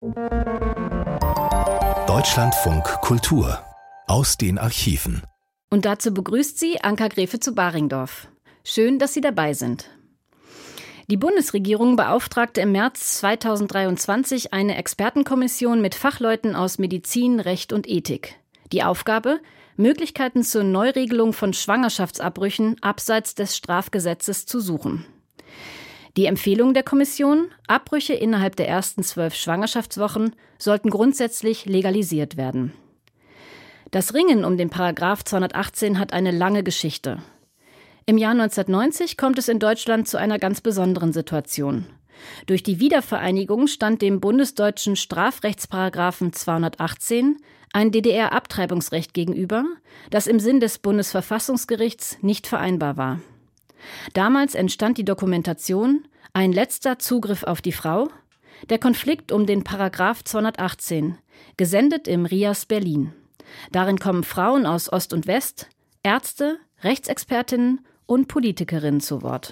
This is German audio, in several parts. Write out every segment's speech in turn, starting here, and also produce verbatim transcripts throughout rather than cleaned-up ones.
Deutschlandfunk Kultur aus den Archiven. Und dazu begrüßt sie Anka Gräfe zu Baringdorf. Schön, dass Sie dabei sind. Die Bundesregierung beauftragte im März zweitausenddreiundzwanzig eine Expertenkommission mit Fachleuten aus Medizin, Recht und Ethik. Die Aufgabe: Möglichkeiten zur Neuregelung von Schwangerschaftsabbrüchen abseits des Strafgesetzes zu suchen. Die Empfehlung der Kommission: Abbrüche innerhalb der ersten zwölf Schwangerschaftswochen sollten grundsätzlich legalisiert werden. Das Ringen um den Paragraph zweihundertachtzehn hat eine lange Geschichte. Im Jahr neunzehnhundertneunzig kommt es in Deutschland zu einer ganz besonderen Situation. Durch die Wiedervereinigung stand dem bundesdeutschen Strafrechtsparagraphen zweihundertachtzehn ein D D R-Abtreibungsrecht gegenüber, das im Sinn des Bundesverfassungsgerichts nicht vereinbar war. Damals entstand die Dokumentation Ein letzter Zugriff auf die Frau, der Konflikt um den Paragraph zweihundertachtzehn, gesendet im R I A S Berlin. Darin kommen Frauen aus Ost und West, Ärzte, Rechtsexpertinnen und Politikerinnen zu Wort.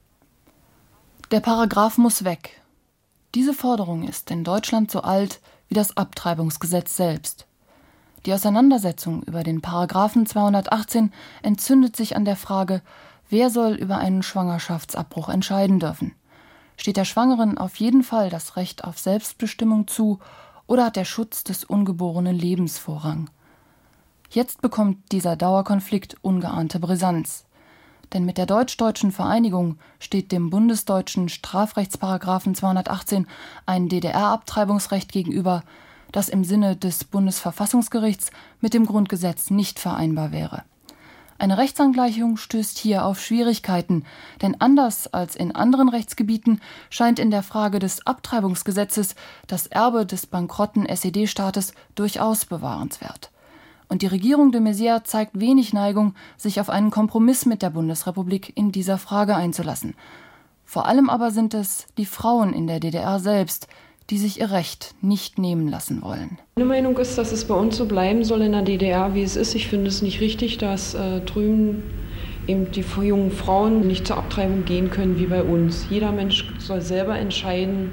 Der Paragraph muss weg. Diese Forderung ist in Deutschland so alt wie das Abtreibungsgesetz selbst. Die Auseinandersetzung über den Paragraphen zweihundertachtzehn entzündet sich an der Frage: Wer soll über einen Schwangerschaftsabbruch entscheiden dürfen? Steht der Schwangeren auf jeden Fall das Recht auf Selbstbestimmung zu oder hat der Schutz des ungeborenen Lebens Vorrang? Jetzt bekommt dieser Dauerkonflikt ungeahnte Brisanz. Denn mit der deutsch-deutschen Vereinigung steht dem bundesdeutschen Strafrechtsparagraphen zweihundertachtzehn ein D D R-Abtreibungsrecht gegenüber, das im Sinne des Bundesverfassungsgerichts mit dem Grundgesetz nicht vereinbar wäre. Eine Rechtsangleichung stößt hier auf Schwierigkeiten, denn anders als in anderen Rechtsgebieten scheint in der Frage des Abtreibungsgesetzes das Erbe des bankrotten S E D-Staates durchaus bewahrenswert. Und die Regierung de Maizière zeigt wenig Neigung, sich auf einen Kompromiss mit der Bundesrepublik in dieser Frage einzulassen. Vor allem aber sind es die Frauen in der D D R selbst, die sich ihr Recht nicht nehmen lassen wollen. Meine Meinung ist, dass es bei uns so bleiben soll in der D D R, wie es ist. Ich finde es nicht richtig, dass äh, drüben eben die jungen Frauen nicht zur Abtreibung gehen können wie bei uns. Jeder Mensch soll selber entscheiden,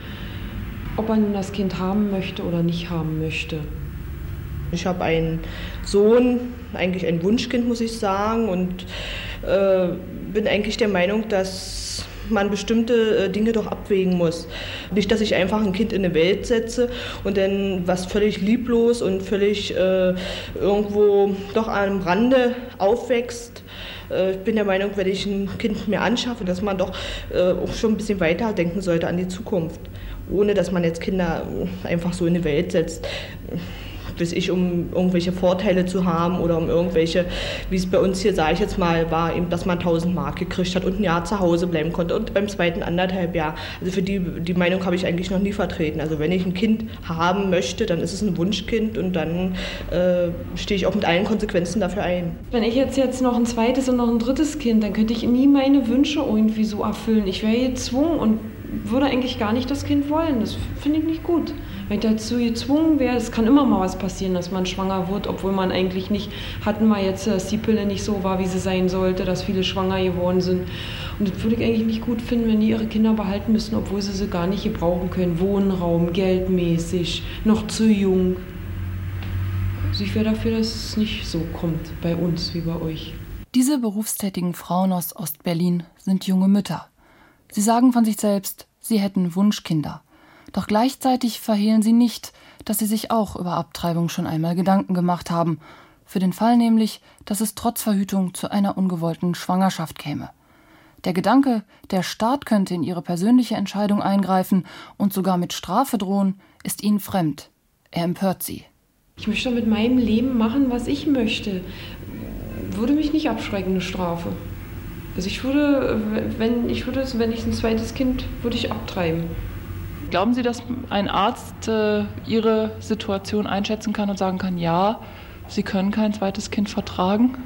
ob er nun das Kind haben möchte oder nicht haben möchte. Ich habe einen Sohn, eigentlich ein Wunschkind, muss ich sagen, und äh, bin eigentlich der Meinung, dass man bestimmte äh, Dinge doch abwägen muss. Nicht, dass ich einfach ein Kind in eine Welt setze und dann was völlig lieblos und völlig äh, irgendwo doch am Rande aufwächst. Äh, ich bin der Meinung, wenn ich ein Kind mir anschaffe, dass man doch äh, auch schon ein bisschen weiter denken sollte an die Zukunft. Ohne, dass man jetzt Kinder einfach so in eine Welt setzt. Bis ich, um irgendwelche Vorteile zu haben oder um irgendwelche, wie es bei uns hier, sage ich jetzt mal, war, eben, dass man tausend Mark gekriegt hat und ein Jahr zu Hause bleiben konnte und beim zweiten anderthalb Jahr. Also für die, die Meinung habe ich eigentlich noch nie vertreten. Also wenn ich ein Kind haben möchte, dann ist es ein Wunschkind und dann äh, stehe ich auch mit allen Konsequenzen dafür ein. Wenn ich jetzt, jetzt noch ein zweites und noch ein drittes Kind, dann könnte ich nie meine Wünsche irgendwie so erfüllen. Ich wäre gezwungen und würde eigentlich gar nicht das Kind wollen. Das finde ich nicht gut. Wenn ich dazu gezwungen wäre, es kann immer mal was passieren, dass man schwanger wird, obwohl man eigentlich nicht, hatten wir jetzt, dass die Pille nicht so war, wie sie sein sollte, dass viele schwanger geworden sind. Und das würde ich eigentlich nicht gut finden, wenn die ihre Kinder behalten müssen, obwohl sie sie gar nicht gebrauchen können. Wohnraum, geldmäßig, noch zu jung. Also ich wäre dafür, dass es nicht so kommt bei uns wie bei euch. Diese berufstätigen Frauen aus Ostberlin sind junge Mütter. Sie sagen von sich selbst, sie hätten Wunschkinder. Doch gleichzeitig verhehlen sie nicht, dass sie sich auch über Abtreibung schon einmal Gedanken gemacht haben. Für den Fall nämlich, dass es trotz Verhütung zu einer ungewollten Schwangerschaft käme. Der Gedanke, der Staat könnte in ihre persönliche Entscheidung eingreifen und sogar mit Strafe drohen, ist ihnen fremd. Er empört sie. Ich möchte mit meinem Leben machen, was ich möchte. Würde mich nicht abschrecken, eine Strafe. Also ich würde, wenn ich würde, wenn ich ein zweites Kind, würde ich abtreiben. Glauben Sie, dass ein Arzt äh, Ihre Situation einschätzen kann und sagen kann, ja, Sie können kein zweites Kind vertragen?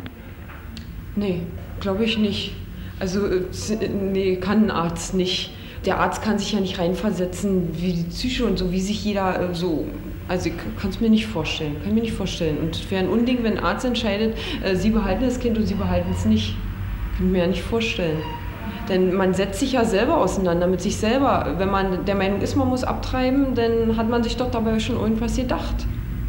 Nee, glaube ich nicht. Also, nee, kann ein Arzt nicht. Der Arzt kann sich ja nicht reinversetzen, wie die Psyche und so, wie sich jeder äh, so. Also, ich kann es mir nicht vorstellen. Kann mir nicht vorstellen. Und es wäre ein Unding, wenn ein Arzt entscheidet, äh, Sie behalten das Kind und Sie behalten es nicht. Kann ich mir ja nicht vorstellen. Denn man setzt sich ja selber auseinander mit sich selber. Wenn man der Meinung ist, man muss abtreiben, dann hat man sich doch dabei schon irgendwas gedacht.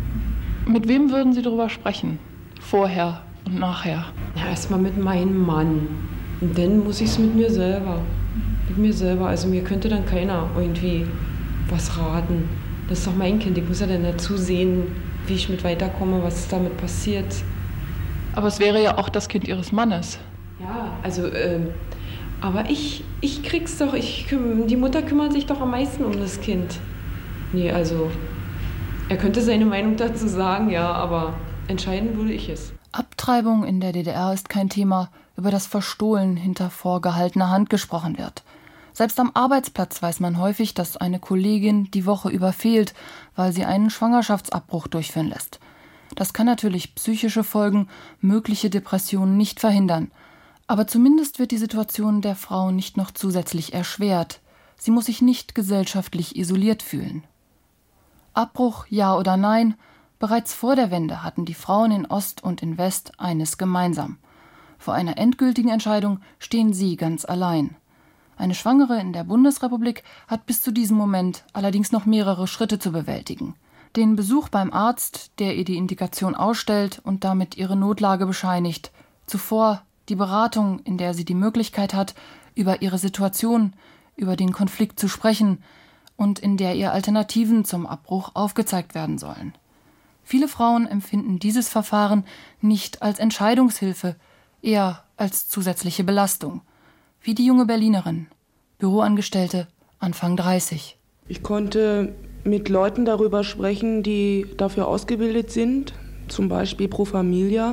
Mit wem würden Sie darüber sprechen? Vorher und nachher? Ja, erstmal mit meinem Mann. Und dann muss ich es mit mir selber. Mit mir selber. Also mir könnte dann keiner irgendwie was raten. Das ist doch mein Kind. Ich muss ja dann dazu sehen, wie ich mit weiterkomme, was damit passiert. Aber es wäre ja auch das Kind Ihres Mannes. Ja, also, äh, aber ich, ich krieg's doch, ich, die Mutter kümmert sich doch am meisten um das Kind. Nee, also, er könnte seine Meinung dazu sagen, ja, aber entscheiden würde ich es. Abtreibung in der D D R ist kein Thema, über das verstohlen hinter vorgehaltener Hand gesprochen wird. Selbst am Arbeitsplatz weiß man häufig, dass eine Kollegin die Woche über fehlt, weil sie einen Schwangerschaftsabbruch durchführen lässt. Das kann natürlich psychische Folgen, mögliche Depressionen nicht verhindern. Aber zumindest wird die Situation der Frau nicht noch zusätzlich erschwert. Sie muss sich nicht gesellschaftlich isoliert fühlen. Abbruch, ja oder nein? Bereits vor der Wende hatten die Frauen in Ost und in West eines gemeinsam. Vor einer endgültigen Entscheidung stehen sie ganz allein. Eine Schwangere in der Bundesrepublik hat bis zu diesem Moment allerdings noch mehrere Schritte zu bewältigen. Den Besuch beim Arzt, der ihr die Indikation ausstellt und damit ihre Notlage bescheinigt. Zuvor die Beratung, in der sie die Möglichkeit hat, über ihre Situation, über den Konflikt zu sprechen und in der ihr Alternativen zum Abbruch aufgezeigt werden sollen. Viele Frauen empfinden dieses Verfahren nicht als Entscheidungshilfe, eher als zusätzliche Belastung. Wie die junge Berlinerin, Büroangestellte, Anfang dreißig. Ich konnte mit Leuten darüber sprechen, die dafür ausgebildet sind, zum Beispiel Pro Familia.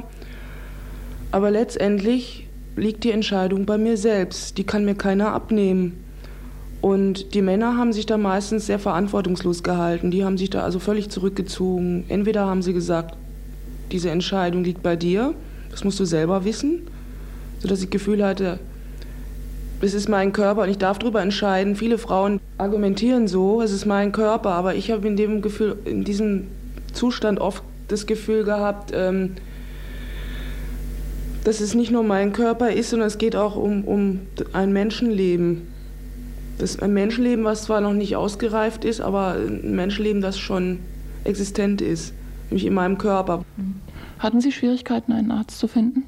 Aber letztendlich liegt die Entscheidung bei mir selbst. Die kann mir keiner abnehmen. Und die Männer haben sich da meistens sehr verantwortungslos gehalten. Die haben sich da also völlig zurückgezogen. Entweder haben sie gesagt, diese Entscheidung liegt bei dir, das musst du selber wissen, sodass ich das Gefühl hatte, es ist mein Körper und ich darf darüber entscheiden. Viele Frauen argumentieren so, es ist mein Körper, aber ich habe in dem Gefühl, in diesem Zustand oft das Gefühl gehabt, ähm, dass es nicht nur mein Körper ist, sondern es geht auch um, um ein Menschenleben. Das ist ein Menschenleben, was zwar noch nicht ausgereift ist, aber ein Menschenleben, das schon existent ist, nämlich in meinem Körper. Hatten Sie Schwierigkeiten, einen Arzt zu finden?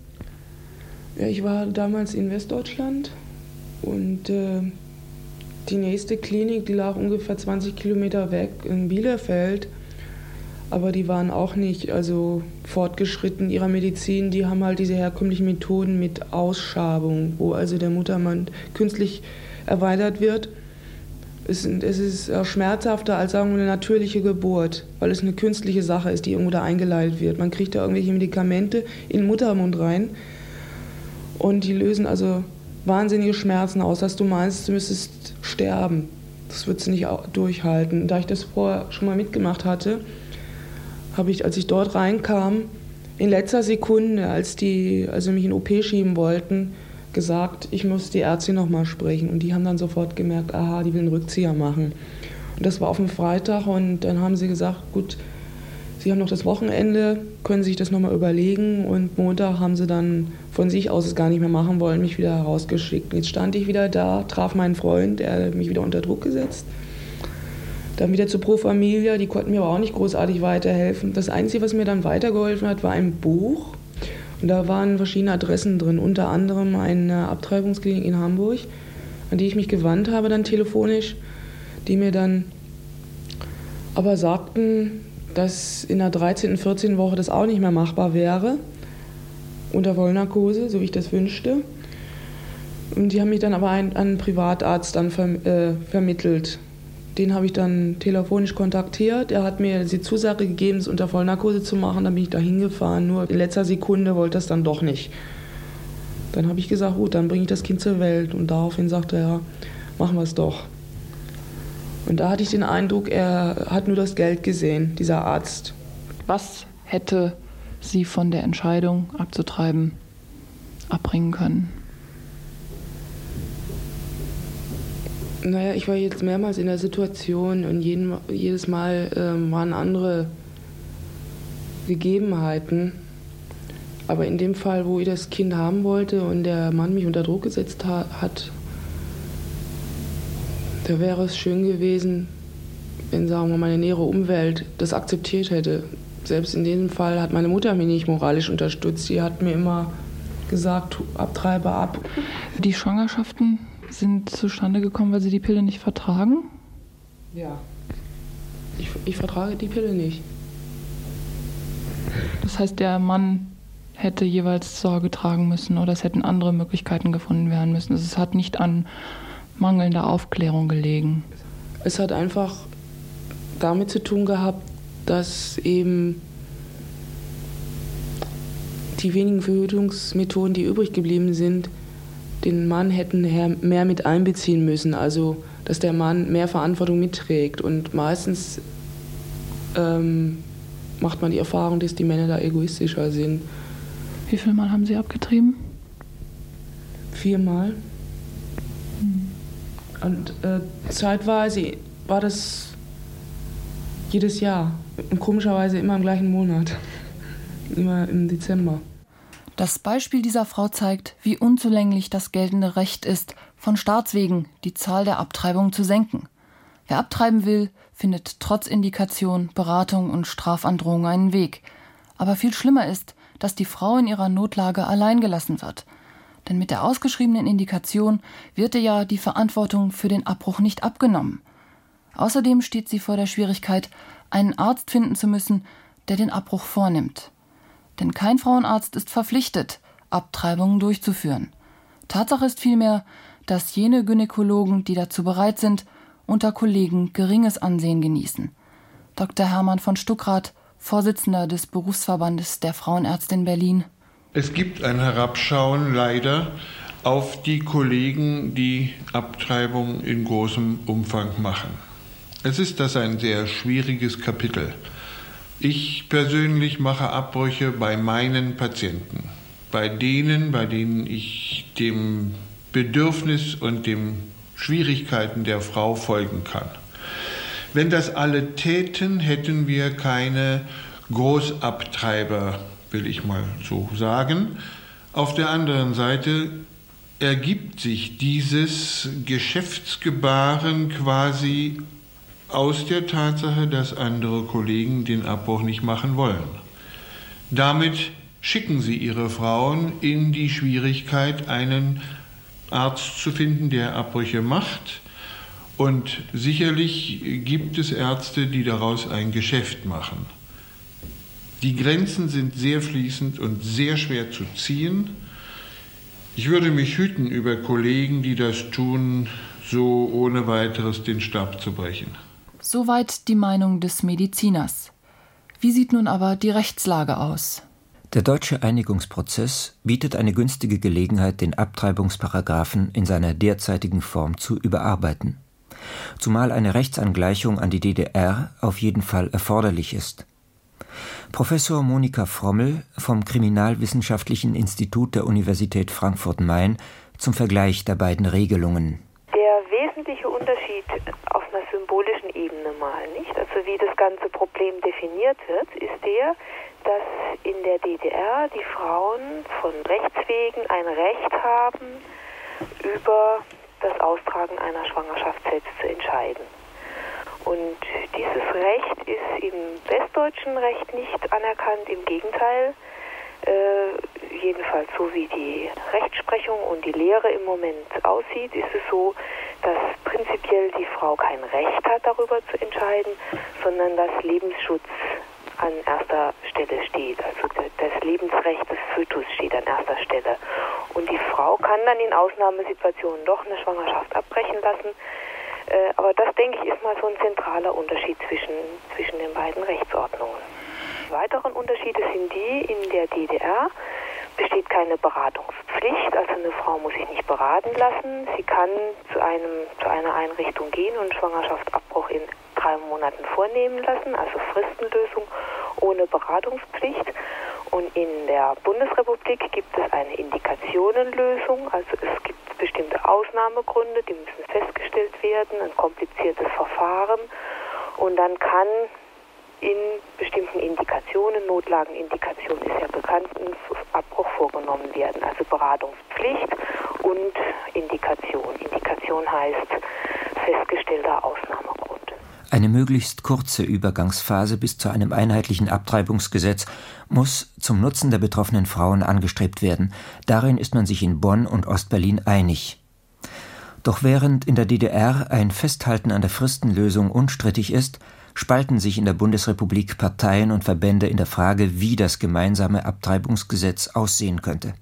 Ja, ich war damals in Westdeutschland und äh, die nächste Klinik, die lag ungefähr zwanzig Kilometer weg in Bielefeld, aber die waren auch nicht also fortgeschritten in ihrer Medizin. Die haben halt diese herkömmlichen Methoden mit Ausschabung, wo also der Muttermund künstlich erweitert wird. Es, es ist schmerzhafter als sagen wir, eine natürliche Geburt, weil es eine künstliche Sache ist, die irgendwo da eingeleitet wird. Man kriegt da irgendwelche Medikamente in den Muttermund rein. Und die lösen also wahnsinnige Schmerzen aus, dass du meinst, du müsstest sterben. Das würdest du nicht durchhalten. Da ich das vorher schon mal mitgemacht hatte, habe ich, als ich dort reinkam, in letzter Sekunde, als die also mich in O P schieben wollten, gesagt, ich muss die Ärztin noch mal sprechen. Und die haben dann sofort gemerkt, aha, die will einen Rückzieher machen. Und das war auf dem Freitag und dann haben sie gesagt, gut, Sie haben noch das Wochenende, können sich das nochmal überlegen und Montag haben sie dann von sich aus es gar nicht mehr machen wollen, mich wieder herausgeschickt. Jetzt stand ich wieder da, traf meinen Freund, der hat mich wieder unter Druck gesetzt. Dann wieder zu Pro Familia, die konnten mir aber auch nicht großartig weiterhelfen. Das Einzige, was mir dann weitergeholfen hat, war ein Buch. Und da waren verschiedene Adressen drin, unter anderem eine Abtreibungsklinik in Hamburg, an die ich mich gewandt habe dann telefonisch, die mir dann aber sagten, dass in der dreizehnten, vierzehnten Woche das auch nicht mehr machbar wäre, unter Vollnarkose, so wie ich das wünschte. Und die haben mich dann aber an einen Privatarzt dann ver, äh, vermittelt. Den habe ich dann telefonisch kontaktiert. Er hat mir die Zusage gegeben, es unter Vollnarkose zu machen. Dann bin ich da hingefahren. Nur in letzter Sekunde wollte das dann doch nicht. Dann habe ich gesagt, gut, dann bringe ich das Kind zur Welt. Und daraufhin sagte er, machen wir es doch. Und da hatte ich den Eindruck, er hat nur das Geld gesehen, dieser Arzt. Was hätte Sie von der Entscheidung abzutreiben abbringen können? Naja, ich war jetzt mehrmals in der Situation und jeden, jedes Mal äh, waren andere Gegebenheiten. Aber in dem Fall, wo ich das Kind haben wollte und der Mann mich unter Druck gesetzt ha- hat, da wäre es schön gewesen, wenn, sagen wir, meine nähere Umwelt das akzeptiert hätte. Selbst in diesem Fall hat meine Mutter mich nicht moralisch unterstützt. Sie hat mir immer gesagt, abtreibe ab. Die Schwangerschaften sind zustande gekommen, weil Sie die Pille nicht vertragen? Ja. Ich, ich vertrage die Pille nicht. Das heißt, der Mann hätte jeweils Sorge tragen müssen oder es hätten andere Möglichkeiten gefunden werden müssen. Also es hat nicht an mangelnder Aufklärung gelegen. Es hat einfach damit zu tun gehabt, dass eben die wenigen Verhütungsmethoden, die übrig geblieben sind, den Mann hätten mehr mit einbeziehen müssen. Also, dass der Mann mehr Verantwortung mitträgt. Und meistens ähm, macht man die Erfahrung, dass die Männer da egoistischer sind. Wie viel Mal haben Sie abgetrieben? Viermal. Hm. Und äh, zeitweise war das jedes Jahr. Und komischerweise immer im gleichen Monat. Immer im Dezember. Das Beispiel dieser Frau zeigt, wie unzulänglich das geltende Recht ist, von Staatswegen die Zahl der Abtreibungen zu senken. Wer abtreiben will, findet trotz Indikation, Beratung und Strafandrohung einen Weg. Aber viel schlimmer ist, dass die Frau in ihrer Notlage allein gelassen wird. Denn mit der ausgeschriebenen Indikation wird ihr ja die Verantwortung für den Abbruch nicht abgenommen. Außerdem steht sie vor der Schwierigkeit, einen Arzt finden zu müssen, der den Abbruch vornimmt. Denn kein Frauenarzt ist verpflichtet, Abtreibungen durchzuführen. Tatsache ist vielmehr, dass jene Gynäkologen, die dazu bereit sind, unter Kollegen geringes Ansehen genießen. Doktor Hermann von Stuckrad, Vorsitzender des Berufsverbandes der Frauenärzte in Berlin. Es gibt ein Herabschauen leider auf die Kollegen, die Abtreibung in großem Umfang machen. Es ist das ein sehr schwieriges Kapitel. Ich persönlich mache Abbrüche bei meinen Patienten, bei denen, bei denen ich dem Bedürfnis und den Schwierigkeiten der Frau folgen kann. Wenn das alle täten, hätten wir keine Großabtreiber, will ich mal so sagen. Auf der anderen Seite ergibt sich dieses Geschäftsgebaren quasi aus der Tatsache, dass andere Kollegen den Abbruch nicht machen wollen. Damit schicken sie ihre Frauen in die Schwierigkeit, einen Arzt zu finden, der Abbrüche macht. Und sicherlich gibt es Ärzte, die daraus ein Geschäft machen. Die Grenzen sind sehr fließend und sehr schwer zu ziehen. Ich würde mich hüten, über Kollegen, die das tun, so ohne weiteres den Stab zu brechen. Soweit die Meinung des Mediziners. Wie sieht nun aber die Rechtslage aus? Der deutsche Einigungsprozess bietet eine günstige Gelegenheit, den Abtreibungsparagraphen in seiner derzeitigen Form zu überarbeiten. Zumal eine Rechtsangleichung an die D D R auf jeden Fall erforderlich ist. Professor Monika Frommel vom Kriminalwissenschaftlichen Institut der Universität Frankfurt-Main zum Vergleich der beiden Regelungen. Der wesentliche Unterschied auf einer symbolischen Ebene mal, nicht? Also wie das ganze Problem definiert wird, ist der, dass in der D D R die Frauen von Rechts wegen ein Recht haben, über das Austragen einer Schwangerschaft selbst zu entscheiden. Und dieses Recht ist im westdeutschen Recht nicht anerkannt, im Gegenteil. Äh, jedenfalls so wie die Rechtsprechung und die Lehre im Moment aussieht, ist es so, dass prinzipiell die Frau kein Recht hat, darüber zu entscheiden, sondern dass Lebensschutz an erster Stelle steht. Also das Lebensrecht des Fötus steht an erster Stelle. Und die Frau kann dann in Ausnahmesituationen doch eine Schwangerschaft abbrechen lassen. Äh, aber das, denke ich, ist mal so ein zentraler Unterschied zwischen, zwischen den beiden Rechtsordnungen. Die weiteren Unterschiede sind die, in der D D R besteht keine Beratungspflicht, also eine Frau muss sich nicht beraten lassen. Sie kann zu, einem, zu einer Einrichtung gehen und Schwangerschaftsabbruch in drei Monaten vornehmen lassen, also Fristenlösung ohne Beratungspflicht. Und in der Bundesrepublik gibt es eine Indikationenlösung, also es gibt bestimmte Ausnahmegründe, die müssen festgestellt werden, ein kompliziertes Verfahren. Und dann kann in bestimmten Indikationen, Notlagenindikationen ist ja bekannt, ein Abbruch vorgenommen werden. Also Beratungspflicht und Indikation. Indikation heißt festgestellter Ausnahmegrund. Eine möglichst kurze Übergangsphase bis zu einem einheitlichen Abtreibungsgesetz muss zum Nutzen der betroffenen Frauen angestrebt werden. Darin ist man sich in Bonn und Ostberlin einig. Doch während in der D D R ein Festhalten an der Fristenlösung unstrittig ist, spalten sich in der Bundesrepublik Parteien und Verbände in der Frage, wie das gemeinsame Abtreibungsgesetz aussehen könnte.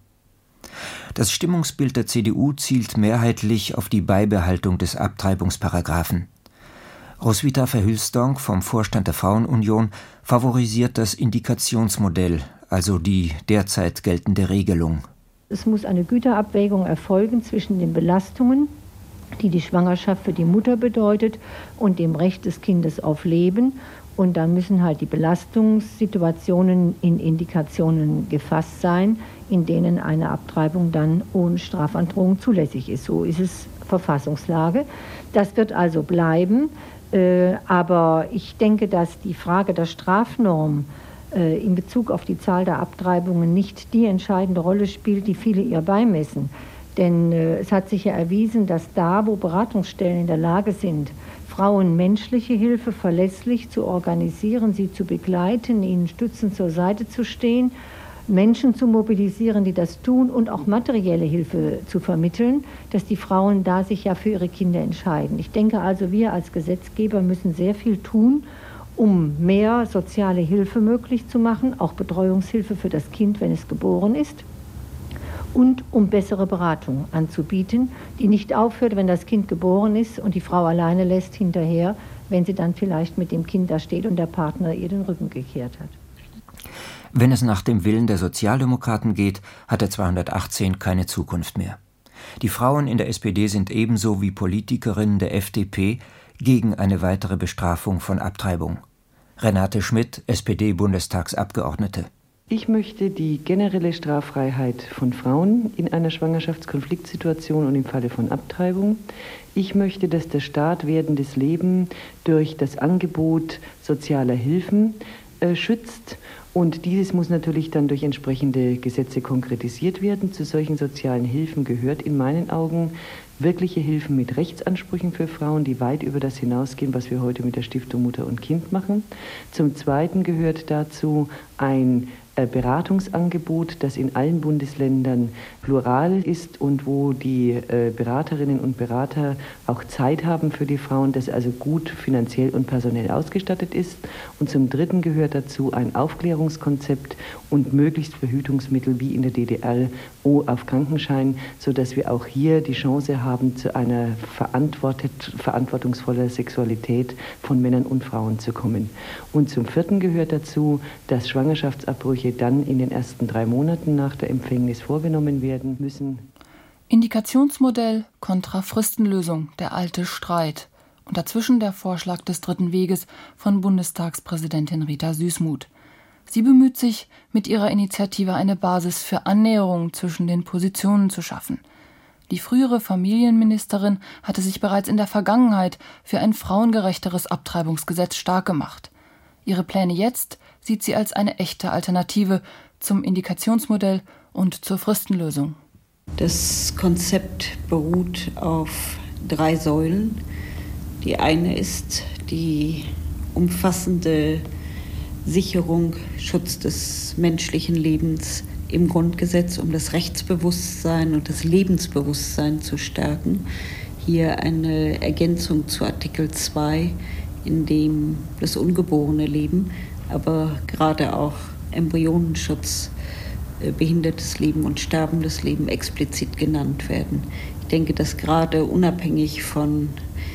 Das Stimmungsbild der C D U zielt mehrheitlich auf die Beibehaltung des Abtreibungsparagraphen. Roswitha Verhülsdonck vom Vorstand der Frauenunion favorisiert das Indikationsmodell, also die derzeit geltende Regelung. Es muss eine Güterabwägung erfolgen zwischen den Belastungen, die die Schwangerschaft für die Mutter bedeutet, und dem Recht des Kindes auf Leben. Und dann müssen halt die Belastungssituationen in Indikationen gefasst sein, in denen eine Abtreibung dann ohne Strafandrohung zulässig ist. So ist es Verfassungslage. Das wird also bleiben. Äh, aber ich denke, dass die Frage der Strafnorm äh, in Bezug auf die Zahl der Abtreibungen nicht die entscheidende Rolle spielt, die viele ihr beimessen. Denn äh, es hat sich ja erwiesen, dass da, wo Beratungsstellen in der Lage sind, Frauen menschliche Hilfe verlässlich zu organisieren, sie zu begleiten, ihnen stützend zur Seite zu stehen, Menschen zu mobilisieren, die das tun, und auch materielle Hilfe zu vermitteln, dass die Frauen da sich ja für ihre Kinder entscheiden. Ich denke also, wir als Gesetzgeber müssen sehr viel tun, um mehr soziale Hilfe möglich zu machen, auch Betreuungshilfe für das Kind, wenn es geboren ist, und um bessere Beratung anzubieten, die nicht aufhört, wenn das Kind geboren ist und die Frau alleine lässt hinterher, wenn sie dann vielleicht mit dem Kind da steht und der Partner ihr den Rücken gekehrt hat. Wenn es nach dem Willen der Sozialdemokraten geht, hat der zweihundertachtzehn keine Zukunft mehr. Die Frauen in der S P D sind ebenso wie Politikerinnen der F D P gegen eine weitere Bestrafung von Abtreibung. Renate Schmidt, S P D-Bundestagsabgeordnete. Ich möchte die generelle Straffreiheit von Frauen in einer Schwangerschaftskonfliktsituation und im Falle von Abtreibung. Ich möchte, dass der Staat werdendes Leben durch das Angebot sozialer Hilfen äh, schützt. Und dieses muss natürlich dann durch entsprechende Gesetze konkretisiert werden. Zu solchen sozialen Hilfen gehört in meinen Augen wirkliche Hilfen mit Rechtsansprüchen für Frauen, die weit über das hinausgehen, was wir heute mit der Stiftung Mutter und Kind machen. Zum Zweiten gehört dazu ein Beratungsangebot, das in allen Bundesländern plural ist und wo die äh, Beraterinnen und Berater auch Zeit haben für die Frauen, das also gut finanziell und personell ausgestattet ist. Und zum Dritten gehört dazu ein Aufklärungskonzept und möglichst Verhütungsmittel wie in der D D R auf Krankenschein, sodass wir auch hier die Chance haben, zu einer verantwortet, verantwortungsvoller Sexualität von Männern und Frauen zu kommen. Und zum Vierten gehört dazu, dass Schwangerschaftsabbrüche dann in den ersten drei Monaten nach der Empfängnis vorgenommen werden müssen. Indikationsmodell kontra Fristenlösung, der alte Streit. Und dazwischen der Vorschlag des dritten Weges von Bundestagspräsidentin Rita Süssmuth. Sie bemüht sich, mit ihrer Initiative eine Basis für Annäherung zwischen den Positionen zu schaffen. Die frühere Familienministerin hatte sich bereits in der Vergangenheit für ein frauengerechteres Abtreibungsgesetz stark gemacht. Ihre Pläne jetzt sieht sie als eine echte Alternative zum Indikationsmodell und zur Fristenlösung. Das Konzept beruht auf drei Säulen. Die eine ist die umfassende Sicherung, Schutz des menschlichen Lebens im Grundgesetz, um das Rechtsbewusstsein und das Lebensbewusstsein zu stärken. Hier eine Ergänzung zu Artikel zwei, in dem das ungeborene Leben, aber gerade auch Embryonenschutz, behindertes Leben und sterbendes Leben explizit genannt werden. Ich denke, dass gerade unabhängig von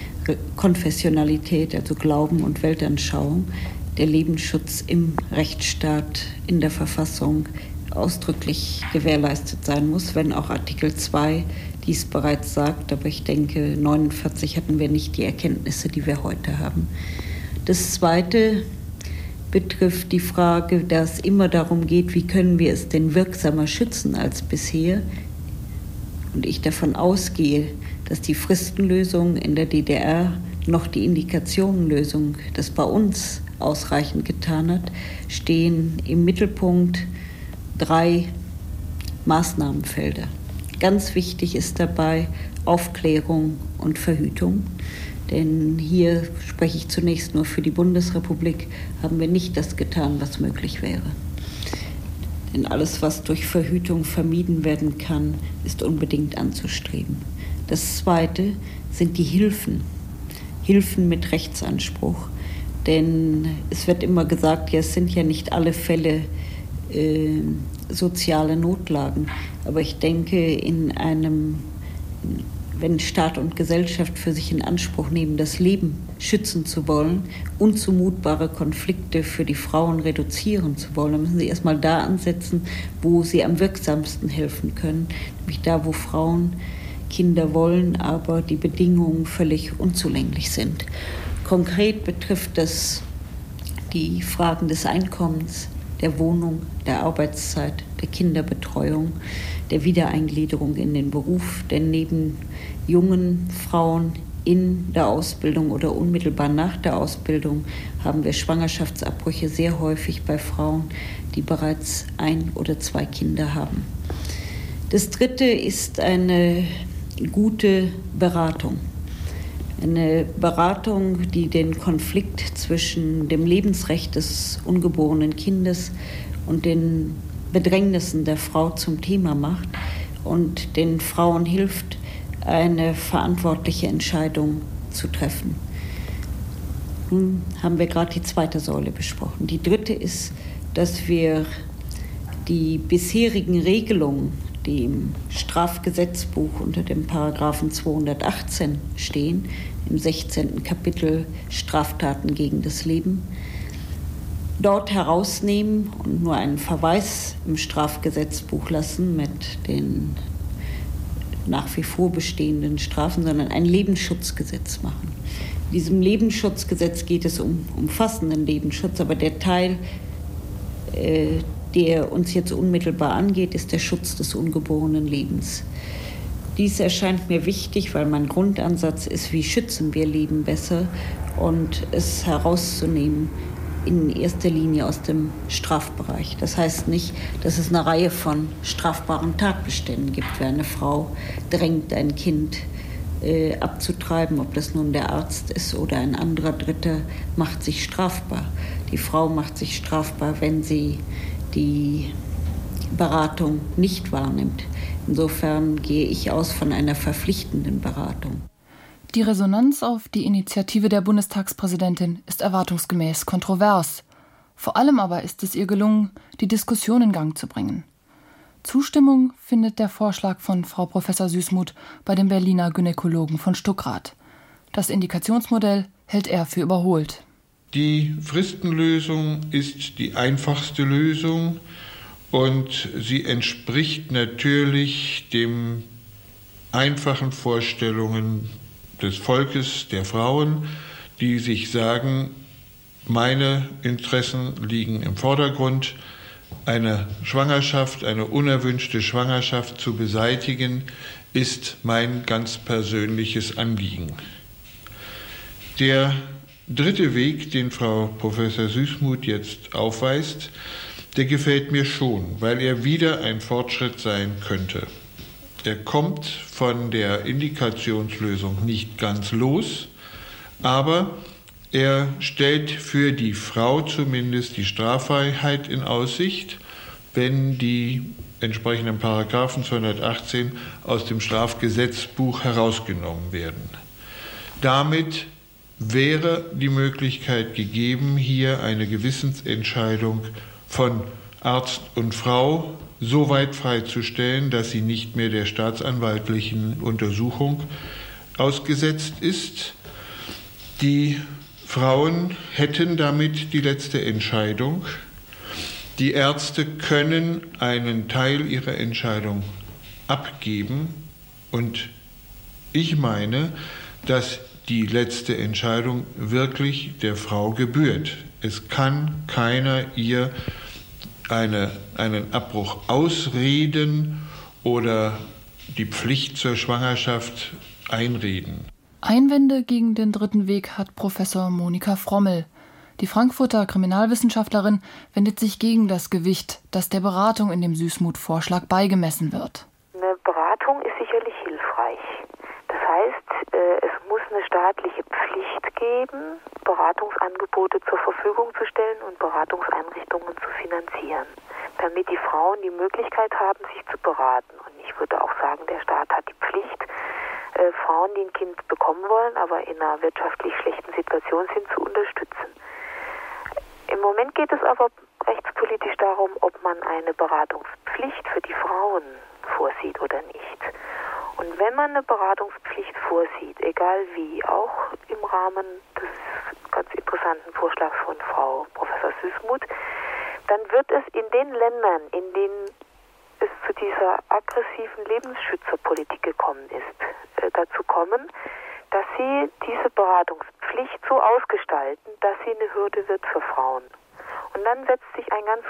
Konfessionalität, also Glauben und Weltanschauung, der Lebensschutz im Rechtsstaat, in der Verfassung ausdrücklich gewährleistet sein muss, wenn auch Artikel zwei dies bereits sagt. Aber ich denke, neunundvierzig hatten wir nicht die Erkenntnisse, die wir heute haben. Das Zweite betrifft die Frage, dass es immer darum geht, wie können wir es denn wirksamer schützen als bisher. Und ich davon ausgehe, dass die Fristenlösung in der D D R noch die Indikationenlösung, das bei uns ausreichend getan hat, stehen im Mittelpunkt drei Maßnahmenfelder. Ganz wichtig ist dabei Aufklärung und Verhütung. Denn hier spreche ich zunächst nur für die Bundesrepublik, haben wir nicht das getan, was möglich wäre. Denn alles, was durch Verhütung vermieden werden kann, ist unbedingt anzustreben. Das Zweite sind die Hilfen. Hilfen mit Rechtsanspruch. Denn es wird immer gesagt, ja, es sind ja nicht alle Fälle äh, soziale Notlagen. Aber ich denke, in einem, wenn Staat und Gesellschaft für sich in Anspruch nehmen, das Leben schützen zu wollen, unzumutbare Konflikte für die Frauen reduzieren zu wollen, dann müssen sie erstmal da ansetzen, wo sie am wirksamsten helfen können, nämlich da, wo Frauen Kinder wollen, aber die Bedingungen völlig unzulänglich sind. Konkret betrifft das die Fragen des Einkommens, der Wohnung, der Arbeitszeit, der Kinderbetreuung, der Wiedereingliederung in den Beruf. Denn neben jungen Frauen in der Ausbildung oder unmittelbar nach der Ausbildung haben wir Schwangerschaftsabbrüche sehr häufig bei Frauen, die bereits ein oder zwei Kinder haben. Das Dritte ist eine gute Beratung. Eine Beratung, die den Konflikt zwischen dem Lebensrecht des ungeborenen Kindes und den Bedrängnissen der Frau zum Thema macht und den Frauen hilft, eine verantwortliche Entscheidung zu treffen. Nun haben wir gerade die zweite Säule besprochen. Die dritte ist, dass wir die bisherigen Regelungen, die im Strafgesetzbuch unter dem Paragraphen zweihundertachtzehn stehen, im sechzehnten Kapitel Straftaten gegen das Leben, dort herausnehmen und nur einen Verweis im Strafgesetzbuch lassen mit den nach wie vor bestehenden Strafen, sondern ein Lebensschutzgesetz machen. In diesem Lebensschutzgesetz geht es um umfassenden Lebensschutz, aber der Teil, äh, der uns jetzt unmittelbar angeht, ist der Schutz des ungeborenen Lebens. Dies erscheint mir wichtig, weil mein Grundansatz ist, wie schützen wir Leben besser und es herauszunehmen in erster Linie aus dem Strafbereich. Das heißt nicht, dass es eine Reihe von strafbaren Tatbeständen gibt, wenn eine Frau drängt, ein Kind äh, abzutreiben, ob das nun der Arzt ist oder ein anderer Dritter, macht sich strafbar. Die Frau macht sich strafbar, wenn sie die Beratung nicht wahrnimmt. Insofern gehe ich aus von einer verpflichtenden Beratung. Die Resonanz auf die Initiative der Bundestagspräsidentin ist erwartungsgemäß kontrovers. Vor allem aber ist es ihr gelungen, die Diskussion in Gang zu bringen. Zustimmung findet der Vorschlag von Frau Professor Süßmuth bei dem Berliner Gynäkologen von Stuckrad. Das Indikationsmodell hält er für überholt. Die Fristenlösung ist die einfachste Lösung und sie entspricht natürlich den einfachen Vorstellungen des Volkes, der Frauen, die sich sagen, meine Interessen liegen im Vordergrund, eine Schwangerschaft, eine unerwünschte Schwangerschaft zu beseitigen, ist mein ganz persönliches Anliegen. Der dritte Weg, den Frau Professor Süßmuth jetzt aufweist, der gefällt mir schon, weil er wieder ein Fortschritt sein könnte. Er kommt von der Indikationslösung nicht ganz los, aber er stellt für die Frau zumindest die Straffreiheit in Aussicht, wenn die entsprechenden Paragraphen zweihundertachtzehn aus dem Strafgesetzbuch herausgenommen werden. Damit wäre die Möglichkeit gegeben, hier eine Gewissensentscheidung von Arzt und Frau so weit freizustellen, dass sie nicht mehr der staatsanwaltlichen Untersuchung ausgesetzt ist. Die Frauen hätten damit die letzte Entscheidung. Die Ärzte können einen Teil ihrer Entscheidung abgeben und ich meine, dass die letzte Entscheidung wirklich der Frau gebührt. Es kann keiner ihr eine, einen Abbruch ausreden oder die Pflicht zur Schwangerschaft einreden. Einwände gegen den dritten Weg hat Professor Monika Frommel. Die Frankfurter Kriminalwissenschaftlerin wendet sich gegen das Gewicht, das der Beratung in dem Süßmuth-Vorschlag beigemessen wird. Eine Beratung ist sicherlich hilfreich. Das heißt, es muss eine staatliche Pflicht geben, Beratungsangebote zur Verfügung zu stellen und Beratungseinrichtungen zu finanzieren, damit die Frauen die Möglichkeit haben, sich zu beraten. Und ich würde auch sagen, der Staat hat die Pflicht, Frauen, die ein Kind bekommen wollen, aber in einer wirtschaftlich schlechten Situation sind, zu unterstützen. Im Moment geht es aber rechtspolitisch darum, ob man eine Beratungspflicht für die Frauen vorsieht oder nicht. Und wenn man eine Beratungspflicht vorsieht, egal wie, auch im Rahmen des ganz interessanten Vorschlags von Frau Professor Süßmuth, dann wird es in den Ländern, in denen es zu dieser aggressiven Lebensschützerpolitik gekommen ist, äh, dazu kommen, dass sie diese Beratungspflicht so ausgestalten, dass sie eine Hürde wird für Frauen. Und dann setzt sich ein ganz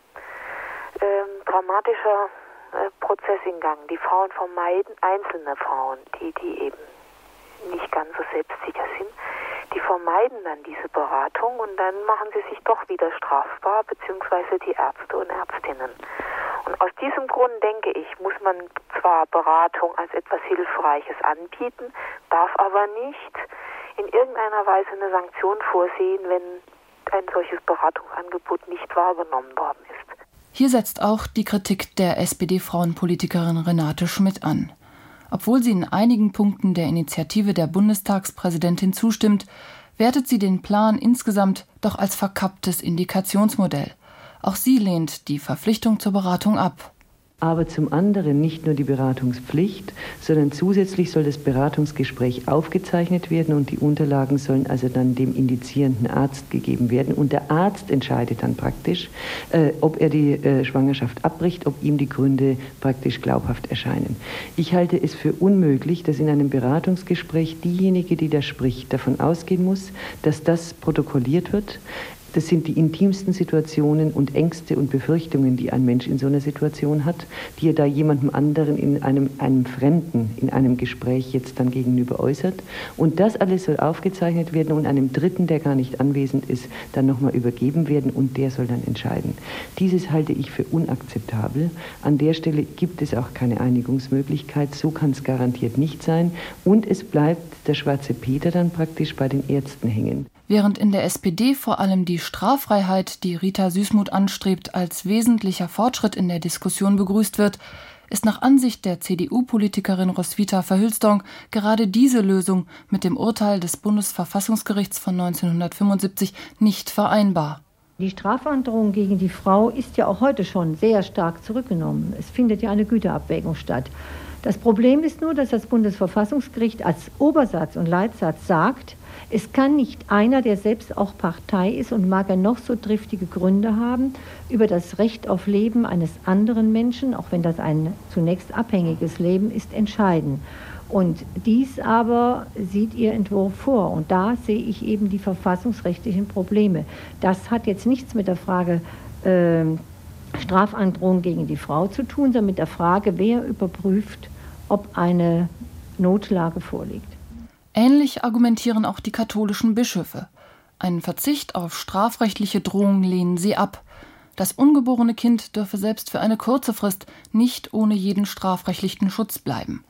äh, dramatischer äh, Prozess in Gang. Die Frauen vermeiden, einzelne Frauen, die, die eben nicht ganz so selbstsicher sind, die vermeiden dann diese Beratung und dann machen sie sich doch wieder strafbar, beziehungsweise die Ärzte und Ärztinnen. Und aus diesem Grund, denke ich, muss man zwar Beratung als etwas Hilfreiches anbieten, darf aber nicht in irgendeiner Weise eine Sanktion vorsehen, wenn ein solches Beratungsangebot nicht wahrgenommen worden ist. Hier setzt auch die Kritik der S P D-Frauenpolitikerin Renate Schmidt an. Obwohl sie in einigen Punkten der Initiative der Bundestagspräsidentin zustimmt, wertet sie den Plan insgesamt doch als verkapptes Indikationsmodell. Auch sie lehnt die Verpflichtung zur Beratung ab. Aber zum anderen nicht nur die Beratungspflicht, sondern zusätzlich soll das Beratungsgespräch aufgezeichnet werden und die Unterlagen sollen also dann dem indizierenden Arzt gegeben werden. Und der Arzt entscheidet dann praktisch, äh, ob er die äh, Schwangerschaft abbricht, ob ihm die Gründe praktisch glaubhaft erscheinen. Ich halte es für unmöglich, dass in einem Beratungsgespräch diejenige, die da spricht, davon ausgehen muss, dass das protokolliert wird. Das sind die intimsten Situationen und Ängste und Befürchtungen, die ein Mensch in so einer Situation hat, die er da jemandem anderen, in einem, einem Fremden, in einem Gespräch jetzt dann gegenüber äußert. Und das alles soll aufgezeichnet werden und einem Dritten, der gar nicht anwesend ist, dann nochmal übergeben werden und der soll dann entscheiden. Dieses halte ich für unakzeptabel. An der Stelle gibt es auch keine Einigungsmöglichkeit. So kann es garantiert nicht sein. Und es bleibt der schwarze Peter dann praktisch bei den Ärzten hängen. Während in der S P D vor allem die Straffreiheit, die Rita Süßmuth anstrebt, als wesentlicher Fortschritt in der Diskussion begrüßt wird, ist nach Ansicht der C D U-Politikerin Roswitha Verhülsdonck gerade diese Lösung mit dem Urteil des Bundesverfassungsgerichts von neunzehnhundertfünfundsiebzig nicht vereinbar. Die Strafandrohung gegen die Frau ist ja auch heute schon sehr stark zurückgenommen. Es findet ja eine Güterabwägung statt. Das Problem ist nur, dass das Bundesverfassungsgericht als Obersatz und Leitsatz sagt, es kann nicht einer, der selbst auch Partei ist und mag er noch so triftige Gründe haben, über das Recht auf Leben eines anderen Menschen, auch wenn das ein zunächst abhängiges Leben ist, entscheiden. Und dies aber sieht Ihr Entwurf vor. Und da sehe ich eben die verfassungsrechtlichen Probleme. Das hat jetzt nichts mit der Frage äh, Strafandrohung gegen die Frau zu tun, sondern mit der Frage, wer überprüft, ob eine Notlage vorliegt. Ähnlich argumentieren auch die katholischen Bischöfe. Einen Verzicht auf strafrechtliche Drohungen lehnen sie ab. Das ungeborene Kind dürfe selbst für eine kurze Frist nicht ohne jeden strafrechtlichen Schutz bleiben.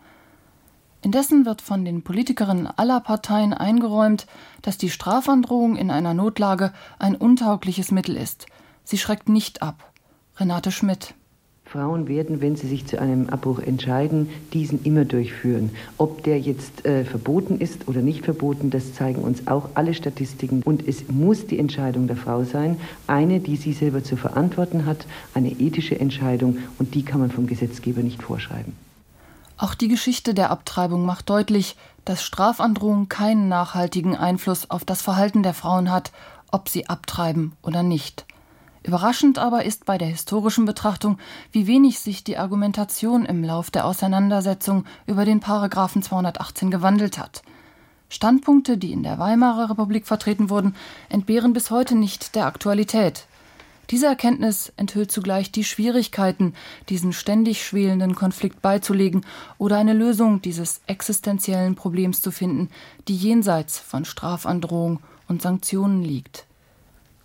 Indessen wird von den Politikerinnen aller Parteien eingeräumt, dass die Strafandrohung in einer Notlage ein untaugliches Mittel ist. Sie schreckt nicht ab. Renate Schmidt. Frauen werden, wenn sie sich zu einem Abbruch entscheiden, diesen immer durchführen. Ob der jetzt äh, verboten ist oder nicht verboten, das zeigen uns auch alle Statistiken. Und es muss die Entscheidung der Frau sein, eine, die sie selber zu verantworten hat, eine ethische Entscheidung, und die kann man vom Gesetzgeber nicht vorschreiben. Auch die Geschichte der Abtreibung macht deutlich, dass Strafandrohung keinen nachhaltigen Einfluss auf das Verhalten der Frauen hat, ob sie abtreiben oder nicht. Überraschend aber ist bei der historischen Betrachtung, wie wenig sich die Argumentation im Lauf der Auseinandersetzung über den Paragraphen zweihundertachtzehn gewandelt hat. Standpunkte, die in der Weimarer Republik vertreten wurden, entbehren bis heute nicht der Aktualität. Diese Erkenntnis enthüllt zugleich die Schwierigkeiten, diesen ständig schwelenden Konflikt beizulegen oder eine Lösung dieses existenziellen Problems zu finden, die jenseits von Strafandrohung und Sanktionen liegt.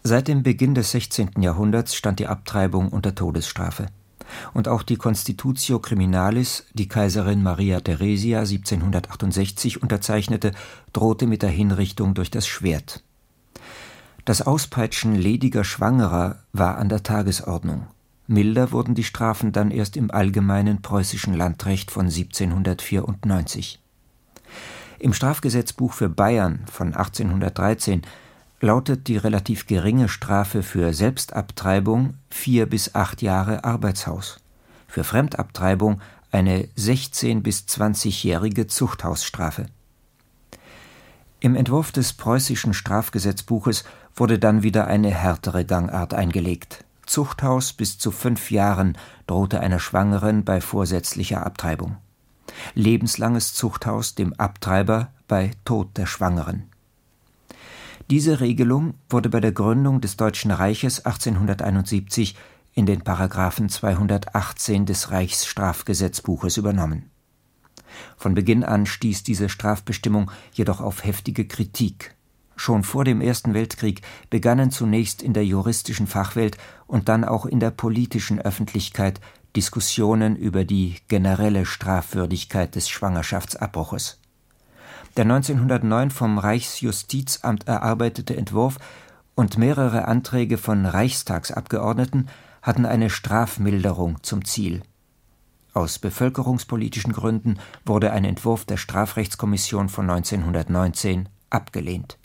Seit dem Beginn des sechzehnten Jahrhunderts stand die Abtreibung unter Todesstrafe. Und auch die Constitutio Criminalis, die Kaiserin Maria Theresia siebzehnhundertachtundsechzig unterzeichnete, drohte mit der Hinrichtung durch das Schwert. Das Auspeitschen lediger Schwangerer war an der Tagesordnung. Milder wurden die Strafen dann erst im allgemeinen preußischen Landrecht von siebzehnhundertvierundneunzig. Im Strafgesetzbuch für Bayern von achtzehnhundertdreizehn lautet die relativ geringe Strafe für Selbstabtreibung vier bis acht Jahre Arbeitshaus, für Fremdabtreibung eine sechzehn- bis zwanzigjährige Zuchthausstrafe. Im Entwurf des preußischen Strafgesetzbuches wurde dann wieder eine härtere Gangart eingelegt. Zuchthaus bis zu fünf Jahren drohte einer Schwangeren bei vorsätzlicher Abtreibung. Lebenslanges Zuchthaus dem Abtreiber bei Tod der Schwangeren. Diese Regelung wurde bei der Gründung des Deutschen Reiches achtzehnhunderteinundsiebzig in den Paragraphen zweihundertachtzehn des Reichsstrafgesetzbuches übernommen. Von Beginn an stieß diese Strafbestimmung jedoch auf heftige Kritik. Schon vor dem Ersten Weltkrieg begannen zunächst in der juristischen Fachwelt und dann auch in der politischen Öffentlichkeit Diskussionen über die generelle Strafwürdigkeit des Schwangerschaftsabbruches. Der neunzehnhundertneun vom Reichsjustizamt erarbeitete Entwurf und mehrere Anträge von Reichstagsabgeordneten hatten eine Strafmilderung zum Ziel. Aus bevölkerungspolitischen Gründen wurde ein Entwurf der Strafrechtskommission von neunzehnhundertneunzehn abgelehnt.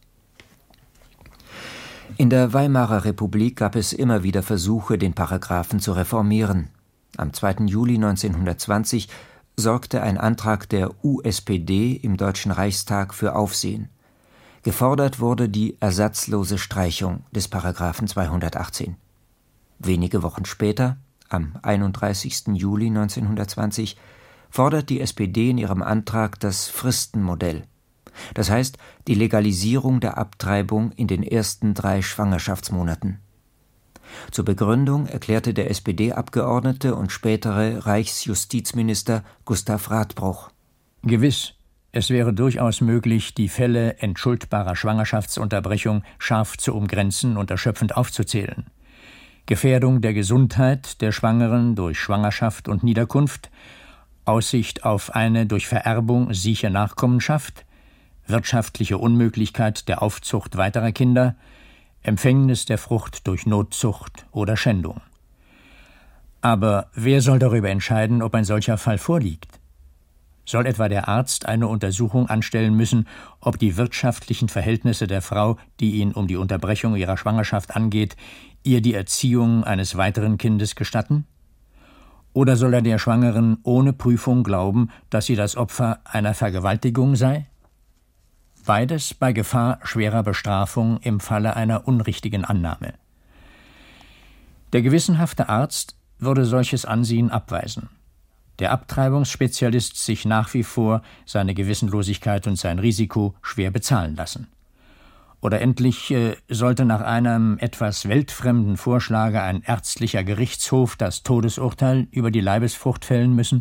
In der Weimarer Republik gab es immer wieder Versuche, den Paragraphen zu reformieren. Am zweiten Juli neunzehnhundertzwanzig sorgte ein Antrag der U S P D im Deutschen Reichstag für Aufsehen. Gefordert wurde die ersatzlose Streichung des Paragraphen zweihundertachtzehn. Wenige Wochen später, am einunddreißigsten Juli neunzehnhundertzwanzig, fordert die S P D in ihrem Antrag das Fristenmodell. Das heißt, die Legalisierung der Abtreibung in den ersten drei Schwangerschaftsmonaten. Zur Begründung erklärte der S P D-Abgeordnete und spätere Reichsjustizminister Gustav Radbruch: Gewiss, es wäre durchaus möglich, die Fälle entschuldbarer Schwangerschaftsunterbrechung scharf zu umgrenzen und erschöpfend aufzuzählen. Gefährdung der Gesundheit der Schwangeren durch Schwangerschaft und Niederkunft, Aussicht auf eine durch Vererbung sieche Nachkommenschaft, wirtschaftliche Unmöglichkeit der Aufzucht weiterer Kinder, Empfängnis der Frucht durch Notzucht oder Schändung. Aber wer soll darüber entscheiden, ob ein solcher Fall vorliegt? Soll etwa der Arzt eine Untersuchung anstellen müssen, ob die wirtschaftlichen Verhältnisse der Frau, die ihn um die Unterbrechung ihrer Schwangerschaft angeht, ihr die Erziehung eines weiteren Kindes gestatten? Oder soll er der Schwangeren ohne Prüfung glauben, dass sie das Opfer einer Vergewaltigung sei? Beides bei Gefahr schwerer Bestrafung im Falle einer unrichtigen Annahme. Der gewissenhafte Arzt würde solches Ansehen abweisen. Der Abtreibungsspezialist sich nach wie vor seine Gewissenlosigkeit und sein Risiko schwer bezahlen lassen. Oder endlich äh, sollte nach einem etwas weltfremden Vorschlage ein ärztlicher Gerichtshof das Todesurteil über die Leibesfrucht fällen müssen?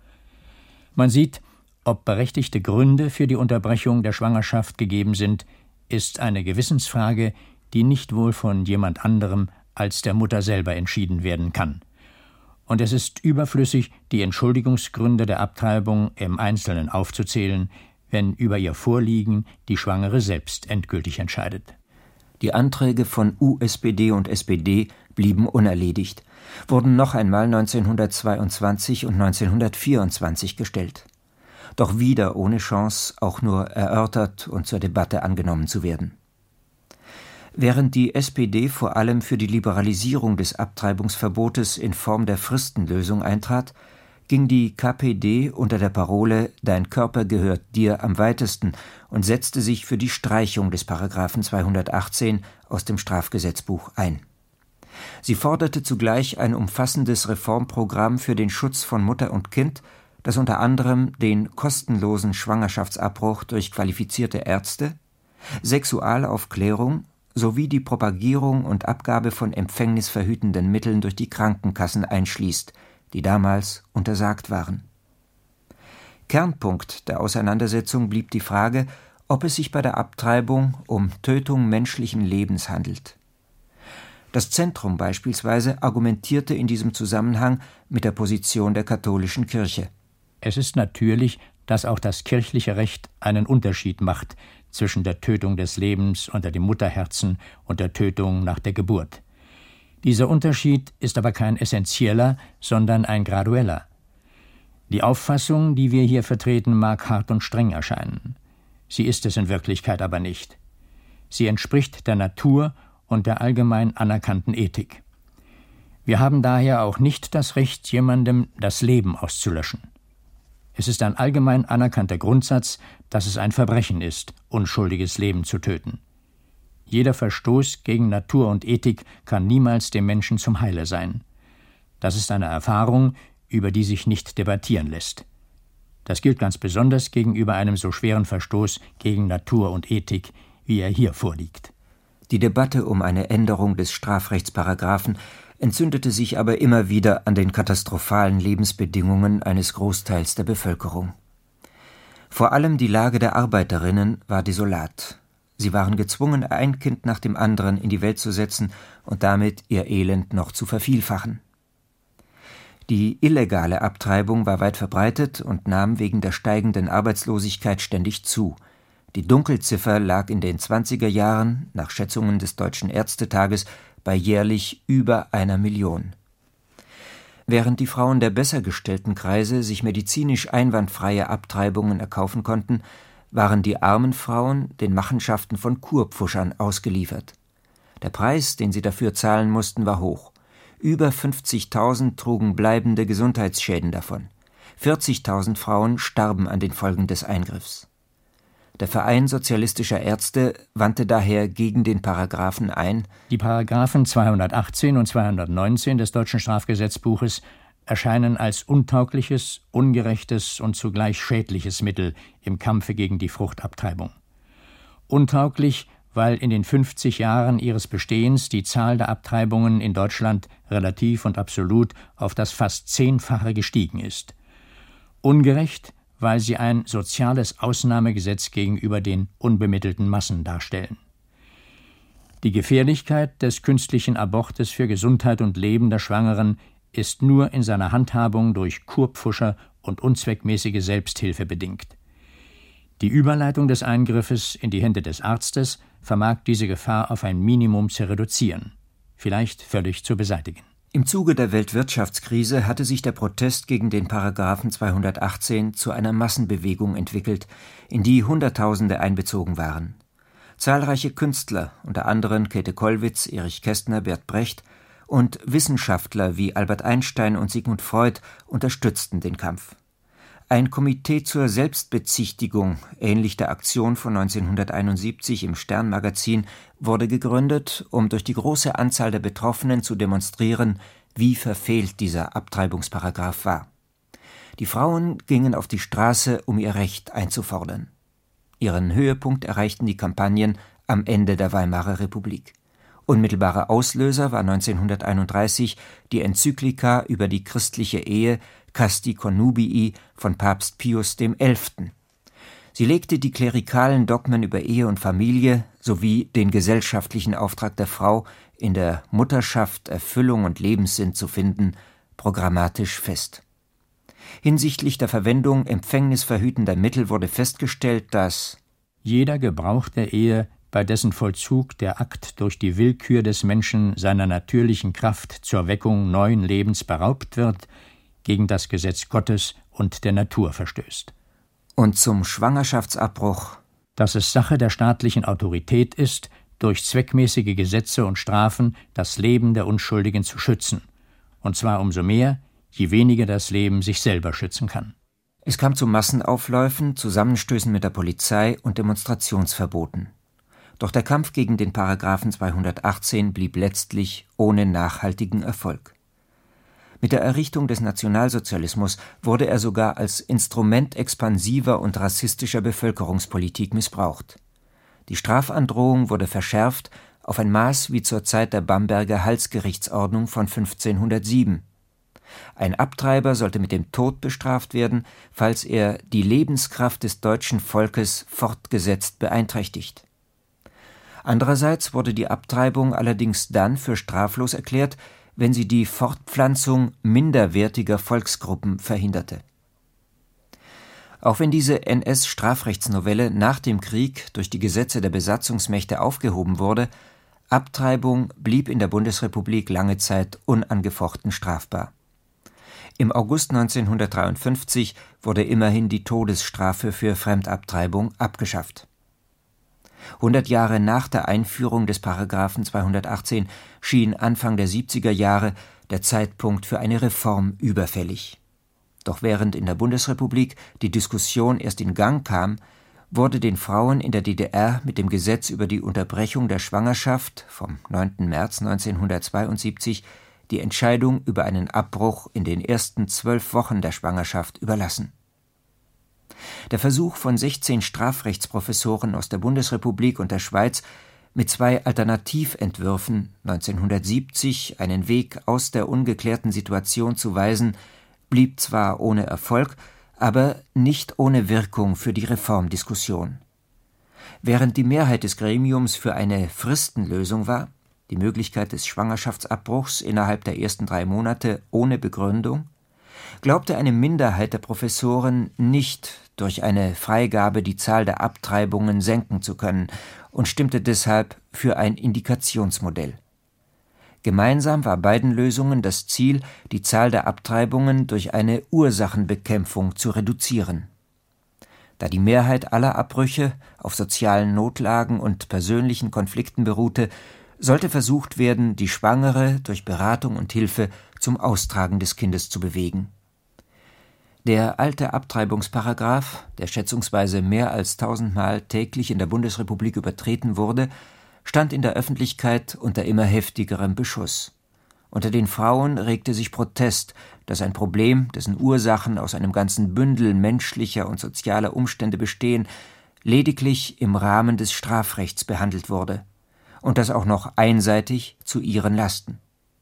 Man sieht, ob berechtigte Gründe für die Unterbrechung der Schwangerschaft gegeben sind, ist eine Gewissensfrage, die nicht wohl von jemand anderem als der Mutter selber entschieden werden kann. Und es ist überflüssig, die Entschuldigungsgründe der Abtreibung im Einzelnen aufzuzählen, wenn über ihr Vorliegen die Schwangere selbst endgültig entscheidet. Die Anträge von U S P D und S P D blieben unerledigt, wurden noch einmal neunzehnhundertzweiundzwanzig und neunzehnhundertvierundzwanzig gestellt. Doch wieder ohne Chance, auch nur erörtert und zur Debatte angenommen zu werden. Während die S P D vor allem für die Liberalisierung des Abtreibungsverbotes in Form der Fristenlösung eintrat, ging die K P D unter der Parole »Dein Körper gehört dir« am weitesten und setzte sich für die Streichung des Paragraphen zweihundertachtzehn aus dem Strafgesetzbuch ein. Sie forderte zugleich ein umfassendes Reformprogramm für den Schutz von Mutter und Kind, das unter anderem den kostenlosen Schwangerschaftsabbruch durch qualifizierte Ärzte, Sexualaufklärung sowie die Propagierung und Abgabe von empfängnisverhütenden Mitteln durch die Krankenkassen einschließt, die damals untersagt waren. Kernpunkt der Auseinandersetzung blieb die Frage, ob es sich bei der Abtreibung um Tötung menschlichen Lebens handelt. Das Zentrum beispielsweise argumentierte in diesem Zusammenhang mit der Position der katholischen Kirche. Es ist natürlich, dass auch das kirchliche Recht einen Unterschied macht zwischen der Tötung des Lebens unter dem Mutterherzen und der Tötung nach der Geburt. Dieser Unterschied ist aber kein essentieller, sondern ein gradueller. Die Auffassung, die wir hier vertreten, mag hart und streng erscheinen. Sie ist es in Wirklichkeit aber nicht. Sie entspricht der Natur und der allgemein anerkannten Ethik. Wir haben daher auch nicht das Recht, jemandem das Leben auszulöschen. Es ist ein allgemein anerkannter Grundsatz, dass es ein Verbrechen ist, unschuldiges Leben zu töten. Jeder Verstoß gegen Natur und Ethik kann niemals dem Menschen zum Heile sein. Das ist eine Erfahrung, über die sich nicht debattieren lässt. Das gilt ganz besonders gegenüber einem so schweren Verstoß gegen Natur und Ethik, wie er hier vorliegt. Die Debatte um eine Änderung des Strafrechtsparagraphen entzündete sich aber immer wieder an den katastrophalen Lebensbedingungen eines Großteils der Bevölkerung. Vor allem die Lage der Arbeiterinnen war desolat. Sie waren gezwungen, ein Kind nach dem anderen in die Welt zu setzen und damit ihr Elend noch zu vervielfachen. Die illegale Abtreibung war weit verbreitet und nahm wegen der steigenden Arbeitslosigkeit ständig zu. Die Dunkelziffer lag in den zwanziger Jahren, nach Schätzungen des Deutschen Ärztetages, bei jährlich über einer Million. Während die Frauen der besser gestellten Kreise sich medizinisch einwandfreie Abtreibungen erkaufen konnten, waren die armen Frauen den Machenschaften von Kurpfuschern ausgeliefert. Der Preis, den sie dafür zahlen mussten, war hoch. Über fünfzigtausend trugen bleibende Gesundheitsschäden davon. vierzigtausend Frauen starben an den Folgen des Eingriffs. Der Verein sozialistischer Ärzte wandte daher gegen den Paragraphen ein. Die Paragraphen zweihundertachtzehn und zweihundertneunzehn des deutschen Strafgesetzbuches erscheinen als untaugliches, ungerechtes und zugleich schädliches Mittel im Kampfe gegen die Fruchtabtreibung. Untauglich, weil in den fünfzig Jahren ihres Bestehens die Zahl der Abtreibungen in Deutschland relativ und absolut auf das fast Zehnfache gestiegen ist. Ungerecht, weil sie ein soziales Ausnahmegesetz gegenüber den unbemittelten Massen darstellen. Die Gefährlichkeit des künstlichen Abortes für Gesundheit und Leben der Schwangeren ist nur in seiner Handhabung durch Kurpfuscher und unzweckmäßige Selbsthilfe bedingt. Die Überleitung des Eingriffes in die Hände des Arztes vermag diese Gefahr auf ein Minimum zu reduzieren, vielleicht völlig zu beseitigen. Im Zuge der Weltwirtschaftskrise hatte sich der Protest gegen den Paragraphen zweihundertachtzehn zu einer Massenbewegung entwickelt, in die Hunderttausende einbezogen waren. Zahlreiche Künstler, unter anderem Käthe Kollwitz, Erich Kästner, Bert Brecht, und Wissenschaftler wie Albert Einstein und Sigmund Freud unterstützten den Kampf. Ein Komitee zur Selbstbezichtigung, ähnlich der Aktion von neunzehnhunderteinundsiebzig im Stern-Magazin, wurde gegründet, um durch die große Anzahl der Betroffenen zu demonstrieren, wie verfehlt dieser Abtreibungsparagraph war. Die Frauen gingen auf die Straße, um ihr Recht einzufordern. Ihren Höhepunkt erreichten die Kampagnen am Ende der Weimarer Republik. Unmittelbarer Auslöser war neunzehnhunderteinunddreißig die Enzyklika über die christliche Ehe Casti Connubii von Papst Pius der Elfte. Sie legte die klerikalen Dogmen über Ehe und Familie sowie den gesellschaftlichen Auftrag der Frau, in der Mutterschaft Erfüllung und Lebenssinn zu finden, programmatisch fest. Hinsichtlich der Verwendung empfängnisverhütender Mittel wurde festgestellt, dass jeder Gebrauch der Ehe, bei dessen Vollzug der Akt durch die Willkür des Menschen seiner natürlichen Kraft zur Weckung neuen Lebens beraubt wird, gegen das Gesetz Gottes und der Natur verstößt. Und zum Schwangerschaftsabbruch, dass es Sache der staatlichen Autorität ist, durch zweckmäßige Gesetze und Strafen das Leben der Unschuldigen zu schützen, und zwar umso mehr, je weniger das Leben sich selber schützen kann. Es kam zu Massenaufläufen, Zusammenstößen mit der Polizei und Demonstrationsverboten. Doch der Kampf gegen den Paragraphen zweihundertachtzehn blieb letztlich ohne nachhaltigen Erfolg. Mit der Errichtung des Nationalsozialismus wurde er sogar als Instrument expansiver und rassistischer Bevölkerungspolitik missbraucht. Die Strafandrohung wurde verschärft auf ein Maß wie zur Zeit der Bamberger Halsgerichtsordnung von fünfzehnhundertsieben. Ein Abtreiber sollte mit dem Tod bestraft werden, falls er die Lebenskraft des deutschen Volkes fortgesetzt beeinträchtigt. Andererseits wurde die Abtreibung allerdings dann für straflos erklärt, wenn sie die Fortpflanzung minderwertiger Volksgruppen verhinderte. Auch wenn diese N S-Strafrechtsnovelle nach dem Krieg durch die Gesetze der Besatzungsmächte aufgehoben wurde, Abtreibung blieb in der Bundesrepublik lange Zeit unangefochten strafbar. Im August neunzehnhundertdreiundfünfzig wurde immerhin die Todesstrafe für Fremdabtreibung abgeschafft. Hundert Jahre nach der Einführung des Paragraphen zweihundertachtzehn schien Anfang der siebziger Jahre der Zeitpunkt für eine Reform überfällig. Doch während in der Bundesrepublik die Diskussion erst in Gang kam, wurde den Frauen in der D D R mit dem Gesetz über die Unterbrechung der Schwangerschaft vom neunten März neunzehnhundertzweiundsiebzig die Entscheidung über einen Abbruch in den ersten zwölf Wochen der Schwangerschaft überlassen. Der Versuch von sechzehn Strafrechtsprofessoren aus der Bundesrepublik und der Schweiz, mit zwei Alternativentwürfen neunzehnhundertsiebzig einen Weg aus der ungeklärten Situation zu weisen, blieb zwar ohne Erfolg, aber nicht ohne Wirkung für die Reformdiskussion. Während die Mehrheit des Gremiums für eine Fristenlösung war, die Möglichkeit des Schwangerschaftsabbruchs innerhalb der ersten drei Monate ohne Begründung, glaubte eine Minderheit der Professoren nicht, durch eine Freigabe die Zahl der Abtreibungen senken zu können und stimmte deshalb für ein Indikationsmodell. Gemeinsam war beiden Lösungen das Ziel, die Zahl der Abtreibungen durch eine Ursachenbekämpfung zu reduzieren. Da die Mehrheit aller Abbrüche auf sozialen Notlagen und persönlichen Konflikten beruhte, sollte versucht werden, die Schwangere durch Beratung und Hilfe zum Austragen des Kindes zu bewegen. Der alte Abtreibungsparagraph, der schätzungsweise mehr als tausendmal täglich in der Bundesrepublik übertreten wurde, stand in der Öffentlichkeit unter immer heftigerem Beschuss. Unter den Frauen regte sich Protest, dass ein Problem, dessen Ursachen aus einem ganzen Bündel menschlicher und sozialer Umstände bestehen, lediglich im Rahmen des Strafrechts behandelt wurde, und das auch noch einseitig zu ihren Lasten.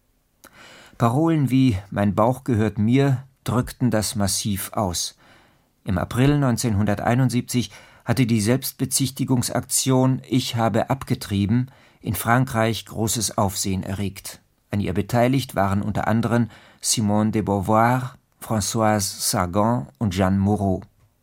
Parolen wie »Mein Bauch gehört mir« drückten das massiv aus. Im April neunzehnhunderteinundsiebzig hatte die Selbstbezichtigungsaktion »Ich habe abgetrieben« in Frankreich großes Aufsehen erregt. An ihr beteiligt waren unter anderem Simone de Beauvoir, Françoise Sagan und Jeanne Moreau.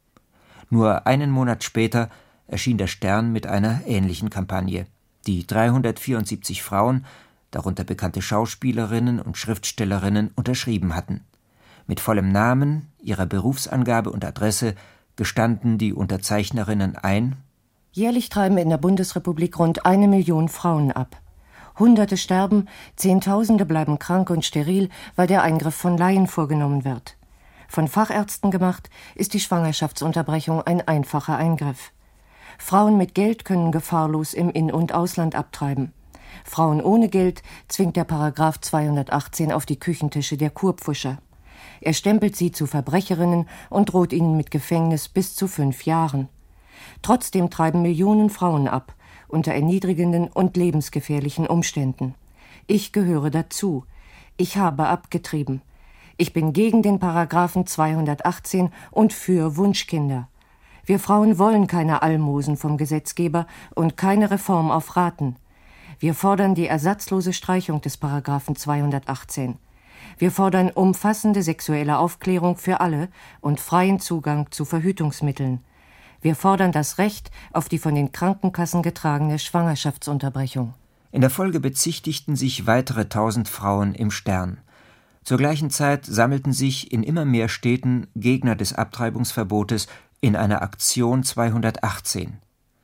Nur einen Monat später erschien der Stern mit einer ähnlichen Kampagne, die dreihundertvierundsiebzig Frauen, darunter bekannte Schauspielerinnen und Schriftstellerinnen, unterschrieben hatten. Mit vollem Namen, ihrer Berufsangabe und Adresse gestanden die Unterzeichnerinnen ein: Jährlich treiben in der Bundesrepublik rund eine Million Frauen ab. Hunderte sterben, Zehntausende bleiben krank und steril, weil der Eingriff von Laien vorgenommen wird. Von Fachärzten gemacht, ist die Schwangerschaftsunterbrechung ein einfacher Eingriff. Frauen mit Geld können gefahrlos im In- und Ausland abtreiben. Frauen ohne Geld zwingt der Paragraph zweihundertachtzehn auf die Küchentische der Kurpfuscher. Er stempelt sie zu Verbrecherinnen und droht ihnen mit Gefängnis bis zu fünf Jahren. Trotzdem treiben Millionen Frauen ab, unter erniedrigenden und lebensgefährlichen Umständen. Ich gehöre dazu. Ich habe abgetrieben. Ich bin gegen den Paragraphen zweihundertachtzehn und für Wunschkinder. Wir Frauen wollen keine Almosen vom Gesetzgeber und keine Reform auf Raten. Wir fordern die ersatzlose Streichung des Paragraphen zweihundertachtzehn. Wir fordern umfassende sexuelle Aufklärung für alle und freien Zugang zu Verhütungsmitteln. Wir fordern das Recht auf die von den Krankenkassen getragene Schwangerschaftsunterbrechung. In der Folge bezichtigten sich weitere tausend Frauen im Stern. Zur gleichen Zeit sammelten sich in immer mehr Städten Gegner des Abtreibungsverbotes in einer Aktion zweihundertachtzehn.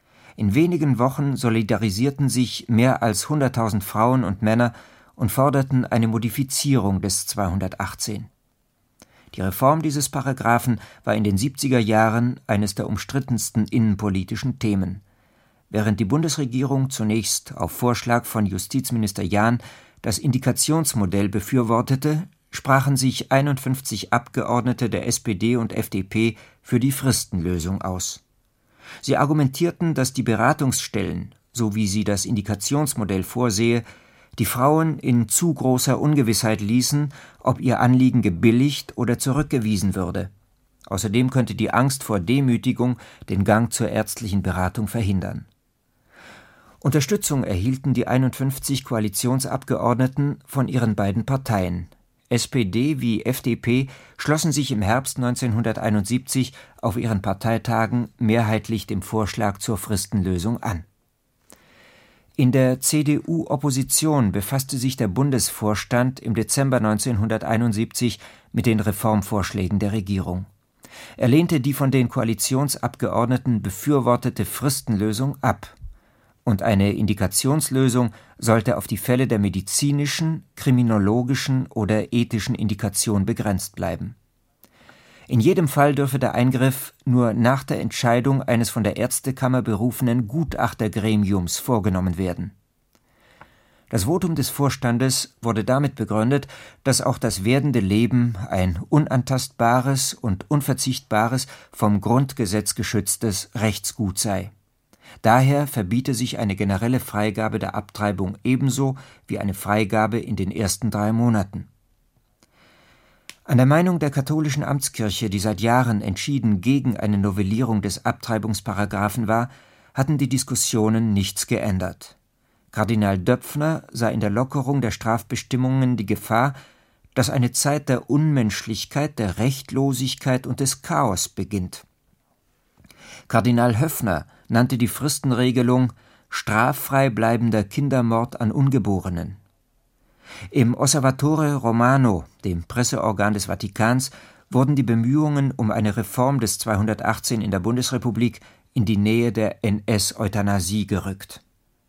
In wenigen Wochen solidarisierten sich mehr als hunderttausend Frauen und Männer und forderten eine Modifizierung des zweihundertachtzehn. Die Reform dieses Paragraphen war in den siebziger Jahren eines der umstrittensten innenpolitischen Themen. Während die Bundesregierung zunächst auf Vorschlag von Justizminister Jahn das Indikationsmodell befürwortete, sprachen sich einundfünfzig Abgeordnete der S P D und F D P für die Fristenlösung aus. Sie argumentierten, dass die Beratungsstellen, so wie sie das Indikationsmodell vorsehe, die Frauen in zu großer Ungewissheit ließen, ob ihr Anliegen gebilligt oder zurückgewiesen würde. Außerdem könnte die Angst vor Demütigung den Gang zur ärztlichen Beratung verhindern. Unterstützung erhielten die einundfünfzig Koalitionsabgeordneten von ihren beiden Parteien. S P D wie F D P schlossen sich im Herbst neunzehnhunderteinundsiebzig auf ihren Parteitagen mehrheitlich dem Vorschlag zur Fristenlösung an. In der C D U-Opposition befasste sich der Bundesvorstand im Dezember neunzehnhunderteinundsiebzig mit den Reformvorschlägen der Regierung. Er lehnte die von den Koalitionsabgeordneten befürwortete Fristenlösung ab. Und eine Indikationslösung sollte auf die Fälle der medizinischen, kriminologischen oder ethischen Indikation begrenzt bleiben. In jedem Fall dürfe der Eingriff nur nach der Entscheidung eines von der Ärztekammer berufenen Gutachtergremiums vorgenommen werden. Das Votum des Vorstandes wurde damit begründet, dass auch das werdende Leben ein unantastbares und unverzichtbares, vom Grundgesetz geschütztes Rechtsgut sei. Daher verbiete sich eine generelle Freigabe der Abtreibung ebenso wie eine Freigabe in den ersten drei Monaten. An der Meinung der katholischen Amtskirche, die seit Jahren entschieden gegen eine Novellierung des Abtreibungsparagraphen war, hatten die Diskussionen nichts geändert. Kardinal Döpfner sah in der Lockerung der Strafbestimmungen die Gefahr, dass eine Zeit der Unmenschlichkeit, der Rechtlosigkeit und des Chaos beginnt. Kardinal Höffner nannte die Fristenregelung straffrei bleibender Kindermord an Ungeborenen. Im Osservatore Romano, dem Presseorgan des Vatikans, wurden die Bemühungen um eine Reform des zweihundertachtzehn in der Bundesrepublik in die Nähe der N S-Euthanasie gerückt.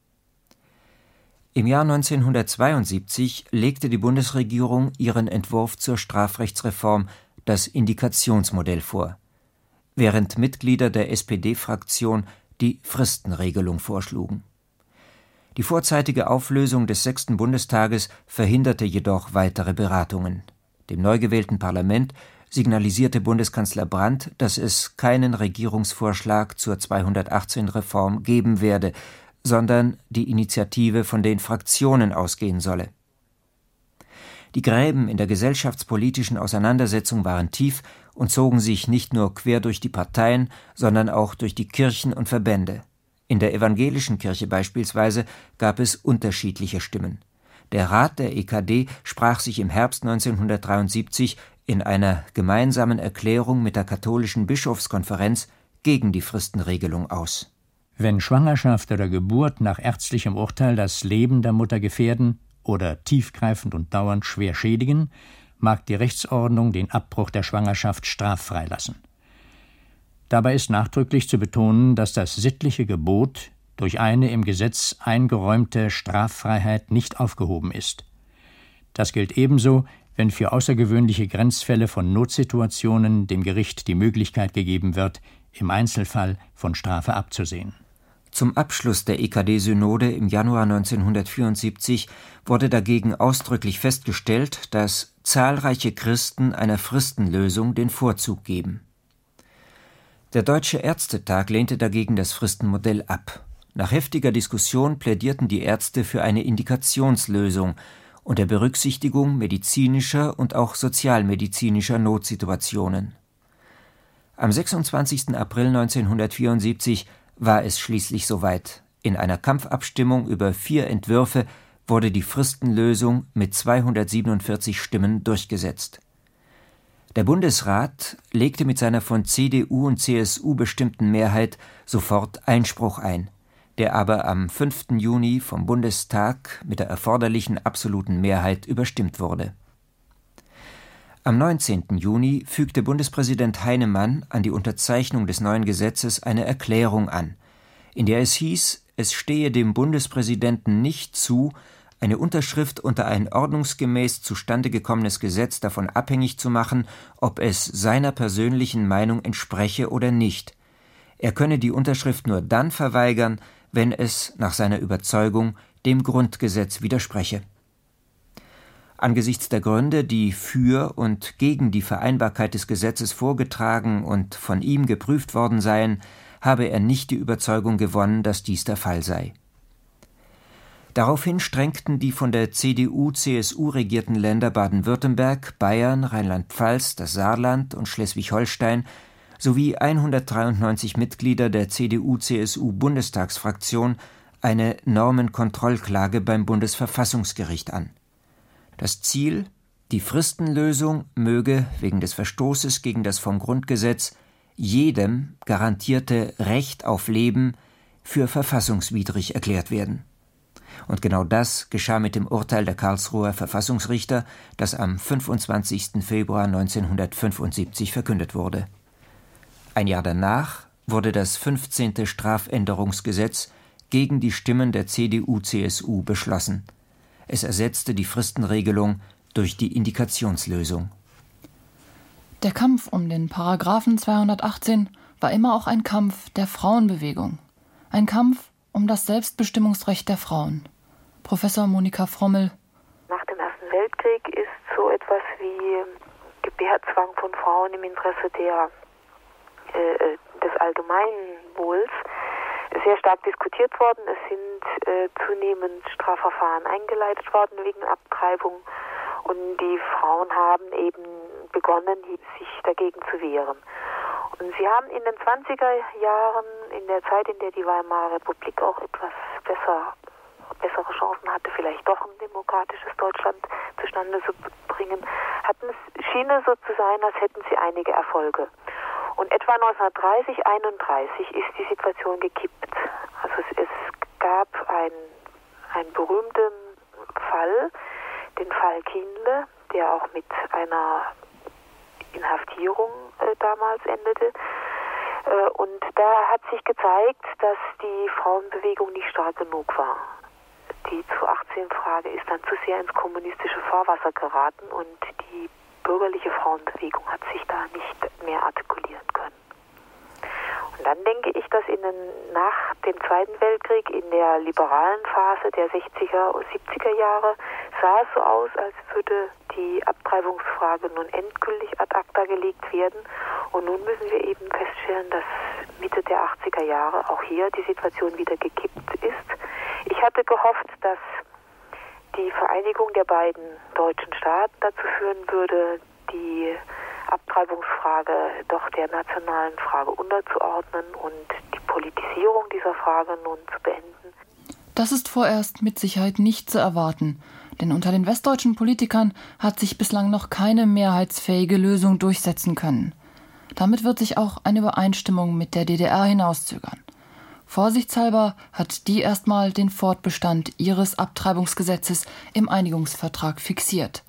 Im Jahr neunzehnhundertzweiundsiebzig legte die Bundesregierung ihren Entwurf zur Strafrechtsreform, das Indikationsmodell, vor, während Mitglieder der S P D-Fraktion die Fristenregelung vorschlugen. Die vorzeitige Auflösung des sechsten Bundestages verhinderte jedoch weitere Beratungen. Dem neu gewählten Parlament signalisierte Bundeskanzler Brandt, dass es keinen Regierungsvorschlag zur zweihundertachtzehn-Reform geben werde, sondern die Initiative von den Fraktionen ausgehen solle. Die Gräben in der gesellschaftspolitischen Auseinandersetzung waren tief und zogen sich nicht nur quer durch die Parteien, sondern auch durch die Kirchen und Verbände. In der evangelischen Kirche beispielsweise gab es unterschiedliche Stimmen. Der Rat der E K D sprach sich im Herbst neunzehnhundertdreiundsiebzig in einer gemeinsamen Erklärung mit der katholischen Bischofskonferenz gegen die Fristenregelung aus. Wenn Schwangerschaft oder Geburt nach ärztlichem Urteil das Leben der Mutter gefährden oder tiefgreifend und dauernd schwer schädigen, mag die Rechtsordnung den Abbruch der Schwangerschaft straffrei lassen. Dabei ist nachdrücklich zu betonen, dass das sittliche Gebot durch eine im Gesetz eingeräumte Straffreiheit nicht aufgehoben ist. Das gilt ebenso, wenn für außergewöhnliche Grenzfälle von Notsituationen dem Gericht die Möglichkeit gegeben wird, im Einzelfall von Strafe abzusehen. Zum Abschluss der E K D-Synode im Januar neunzehnhundertvierundsiebzig wurde dagegen ausdrücklich festgestellt, dass zahlreiche Christen einer Fristenlösung den Vorzug geben. Der Deutsche Ärztetag lehnte dagegen das Fristenmodell ab. Nach heftiger Diskussion plädierten die Ärzte für eine Indikationslösung unter Berücksichtigung medizinischer und auch sozialmedizinischer Notsituationen. Am sechsundzwanzigsten April neunzehnhundertvierundsiebzig war es schließlich soweit. In einer Kampfabstimmung über vier Entwürfe wurde die Fristenlösung mit zweihundertsiebenundvierzig Stimmen durchgesetzt. Der Bundesrat legte mit seiner von C D U und C S U bestimmten Mehrheit sofort Einspruch ein, der aber am fünften Juni vom Bundestag mit der erforderlichen absoluten Mehrheit überstimmt wurde. Am neunzehnten Juni fügte Bundespräsident Heinemann an die Unterzeichnung des neuen Gesetzes eine Erklärung an, in der es hieß, es stehe dem Bundespräsidenten nicht zu, eine Unterschrift unter ein ordnungsgemäß zustande gekommenes Gesetz davon abhängig zu machen, ob es seiner persönlichen Meinung entspreche oder nicht. Er könne die Unterschrift nur dann verweigern, wenn es nach seiner Überzeugung dem Grundgesetz widerspreche. Angesichts der Gründe, die für und gegen die Vereinbarkeit des Gesetzes vorgetragen und von ihm geprüft worden seien, habe er nicht die Überzeugung gewonnen, dass dies der Fall sei. Daraufhin strengten die von der C D U C S U regierten Länder Baden-Württemberg, Bayern, Rheinland-Pfalz, das Saarland und Schleswig-Holstein sowie hundertdreiundneunzig Mitglieder der C D U C S U Bundestagsfraktion eine Normenkontrollklage beim Bundesverfassungsgericht an. Das Ziel: die Fristenlösung möge wegen des Verstoßes gegen das vom Grundgesetz jedem garantierte Recht auf Leben für verfassungswidrig erklärt werden. Und genau das geschah mit dem Urteil der Karlsruher Verfassungsrichter, das am fünfundzwanzigsten Februar neunzehnhundertfünfundsiebzig verkündet wurde. Ein Jahr danach wurde das fünfzehnte Strafänderungsgesetz gegen die Stimmen der C D U C S U beschlossen. Es ersetzte die Fristenregelung durch die Indikationslösung. Der Kampf um den Paragraphen zweihundertachtzehn war immer auch ein Kampf der Frauenbewegung. Ein Kampf um das Selbstbestimmungsrecht der Frauen. Professor Monika Frommel. Nach dem Ersten Weltkrieg ist so etwas wie Gebärzwang von Frauen im Interesse der, äh, des Allgemeinwohls sehr stark diskutiert worden. Es sind äh, zunehmend Strafverfahren eingeleitet worden wegen Abtreibung und die Frauen haben eben begonnen, sich dagegen zu wehren. Und sie haben in den zwanziger Jahren, in der Zeit, in der die Weimarer Republik auch etwas besser, bessere Chancen hatte, vielleicht doch ein demokratisches Deutschland zustande zu bringen, hatten es, schien es so zu sein, als hätten sie einige Erfolge. Und etwa neunzehnhundertdreißig, einunddreißig ist die Situation gekippt. Also es, es gab einen, einen berühmten Fall, den Fall Kindle, der auch mit einer Inhaftierung äh, damals endete. Äh, und da hat sich gezeigt, dass die Frauenbewegung nicht stark genug war. Die zu achtzehn-Frage ist dann zu sehr ins kommunistische Fahrwasser geraten und die bürgerliche Frauenbewegung hat sich da nicht mehr artikulieren können. Und dann denke ich, dass in den, nach dem Zweiten Weltkrieg, in der liberalen Phase der sechziger und siebziger Jahre, sah es so aus, als würde die Abtreibungsfrage nun endgültig ad acta gelegt werden. Und nun müssen wir eben feststellen, dass Mitte der achtziger Jahre auch hier die Situation wieder gekippt ist. Ich hatte gehofft, dass die Vereinigung der beiden deutschen Staaten dazu führen würde, die Abtreibungsfrage doch der nationalen Frage unterzuordnen und die Politisierung dieser Frage nun zu beenden. Das ist vorerst mit Sicherheit nicht zu erwarten, denn unter den westdeutschen Politikern hat sich bislang noch keine mehrheitsfähige Lösung durchsetzen können. Damit wird sich auch eine Übereinstimmung mit der D D R hinauszögern. Vorsichtshalber hat die erstmal den Fortbestand ihres Abtreibungsgesetzes im Einigungsvertrag fixiert.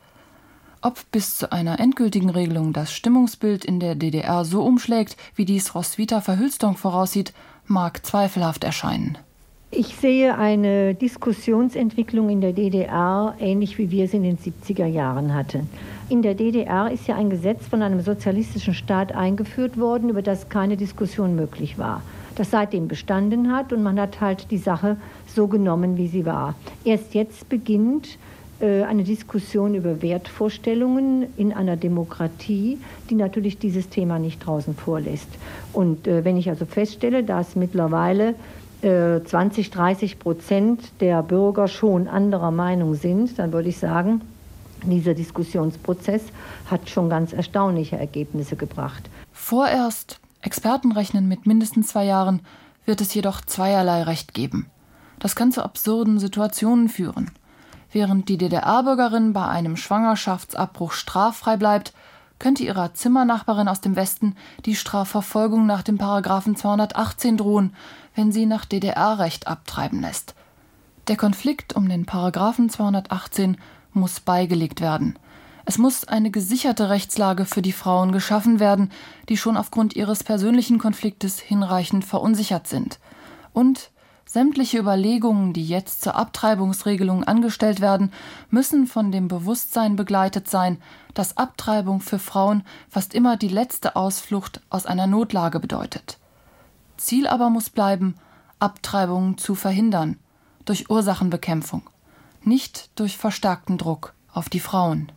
Ob bis zu einer endgültigen Regelung das Stimmungsbild in der D D R so umschlägt, wie dies Roswitha Verhülstung voraussieht, mag zweifelhaft erscheinen. Ich sehe eine Diskussionsentwicklung in der D D R, ähnlich wie wir es in den siebziger Jahren hatten. In der D D R ist ja ein Gesetz von einem sozialistischen Staat eingeführt worden, über das keine Diskussion möglich war, das seitdem bestanden hat und man hat halt die Sache so genommen, wie sie war. Erst jetzt beginnt äh, eine Diskussion über Wertvorstellungen in einer Demokratie, die natürlich dieses Thema nicht draußen vorlässt. Und äh, wenn ich also feststelle, dass mittlerweile äh, zwanzig, dreißig Prozent der Bürger schon anderer Meinung sind, dann würde ich sagen, dieser Diskussionsprozess hat schon ganz erstaunliche Ergebnisse gebracht. Vorerst, Experten rechnen mit mindestens zwei Jahren, wird es jedoch zweierlei Recht geben. Das kann zu absurden Situationen führen. Während die D D R-Bürgerin bei einem Schwangerschaftsabbruch straffrei bleibt, könnte ihrer Zimmernachbarin aus dem Westen die Strafverfolgung nach dem Paragraphen zweihundertachtzehn drohen, wenn sie nach D D R-Recht abtreiben lässt. Der Konflikt um den Paragraphen zweihundertachtzehn muss beigelegt werden. Es muss eine gesicherte Rechtslage für die Frauen geschaffen werden, die schon aufgrund ihres persönlichen Konfliktes hinreichend verunsichert sind. Und sämtliche Überlegungen, die jetzt zur Abtreibungsregelung angestellt werden, müssen von dem Bewusstsein begleitet sein, dass Abtreibung für Frauen fast immer die letzte Ausflucht aus einer Notlage bedeutet. Ziel aber muss bleiben, Abtreibungen zu verhindern, durch Ursachenbekämpfung, nicht durch verstärkten Druck auf die Frauen.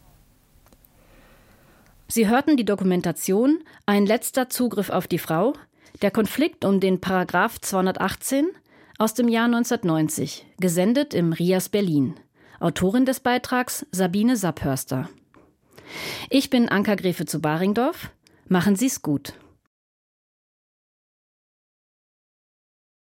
Sie hörten die Dokumentation »Ein letzter Zugriff auf die Frau«, der Konflikt um den Paragraph zweihundertachtzehn aus dem Jahr neunzehnhundertneunzig, gesendet im R I A S Berlin. Autorin des Beitrags Sabine Sapphörster. Ich bin Anka Gräfe zu Baringdorf. Machen Sie's gut.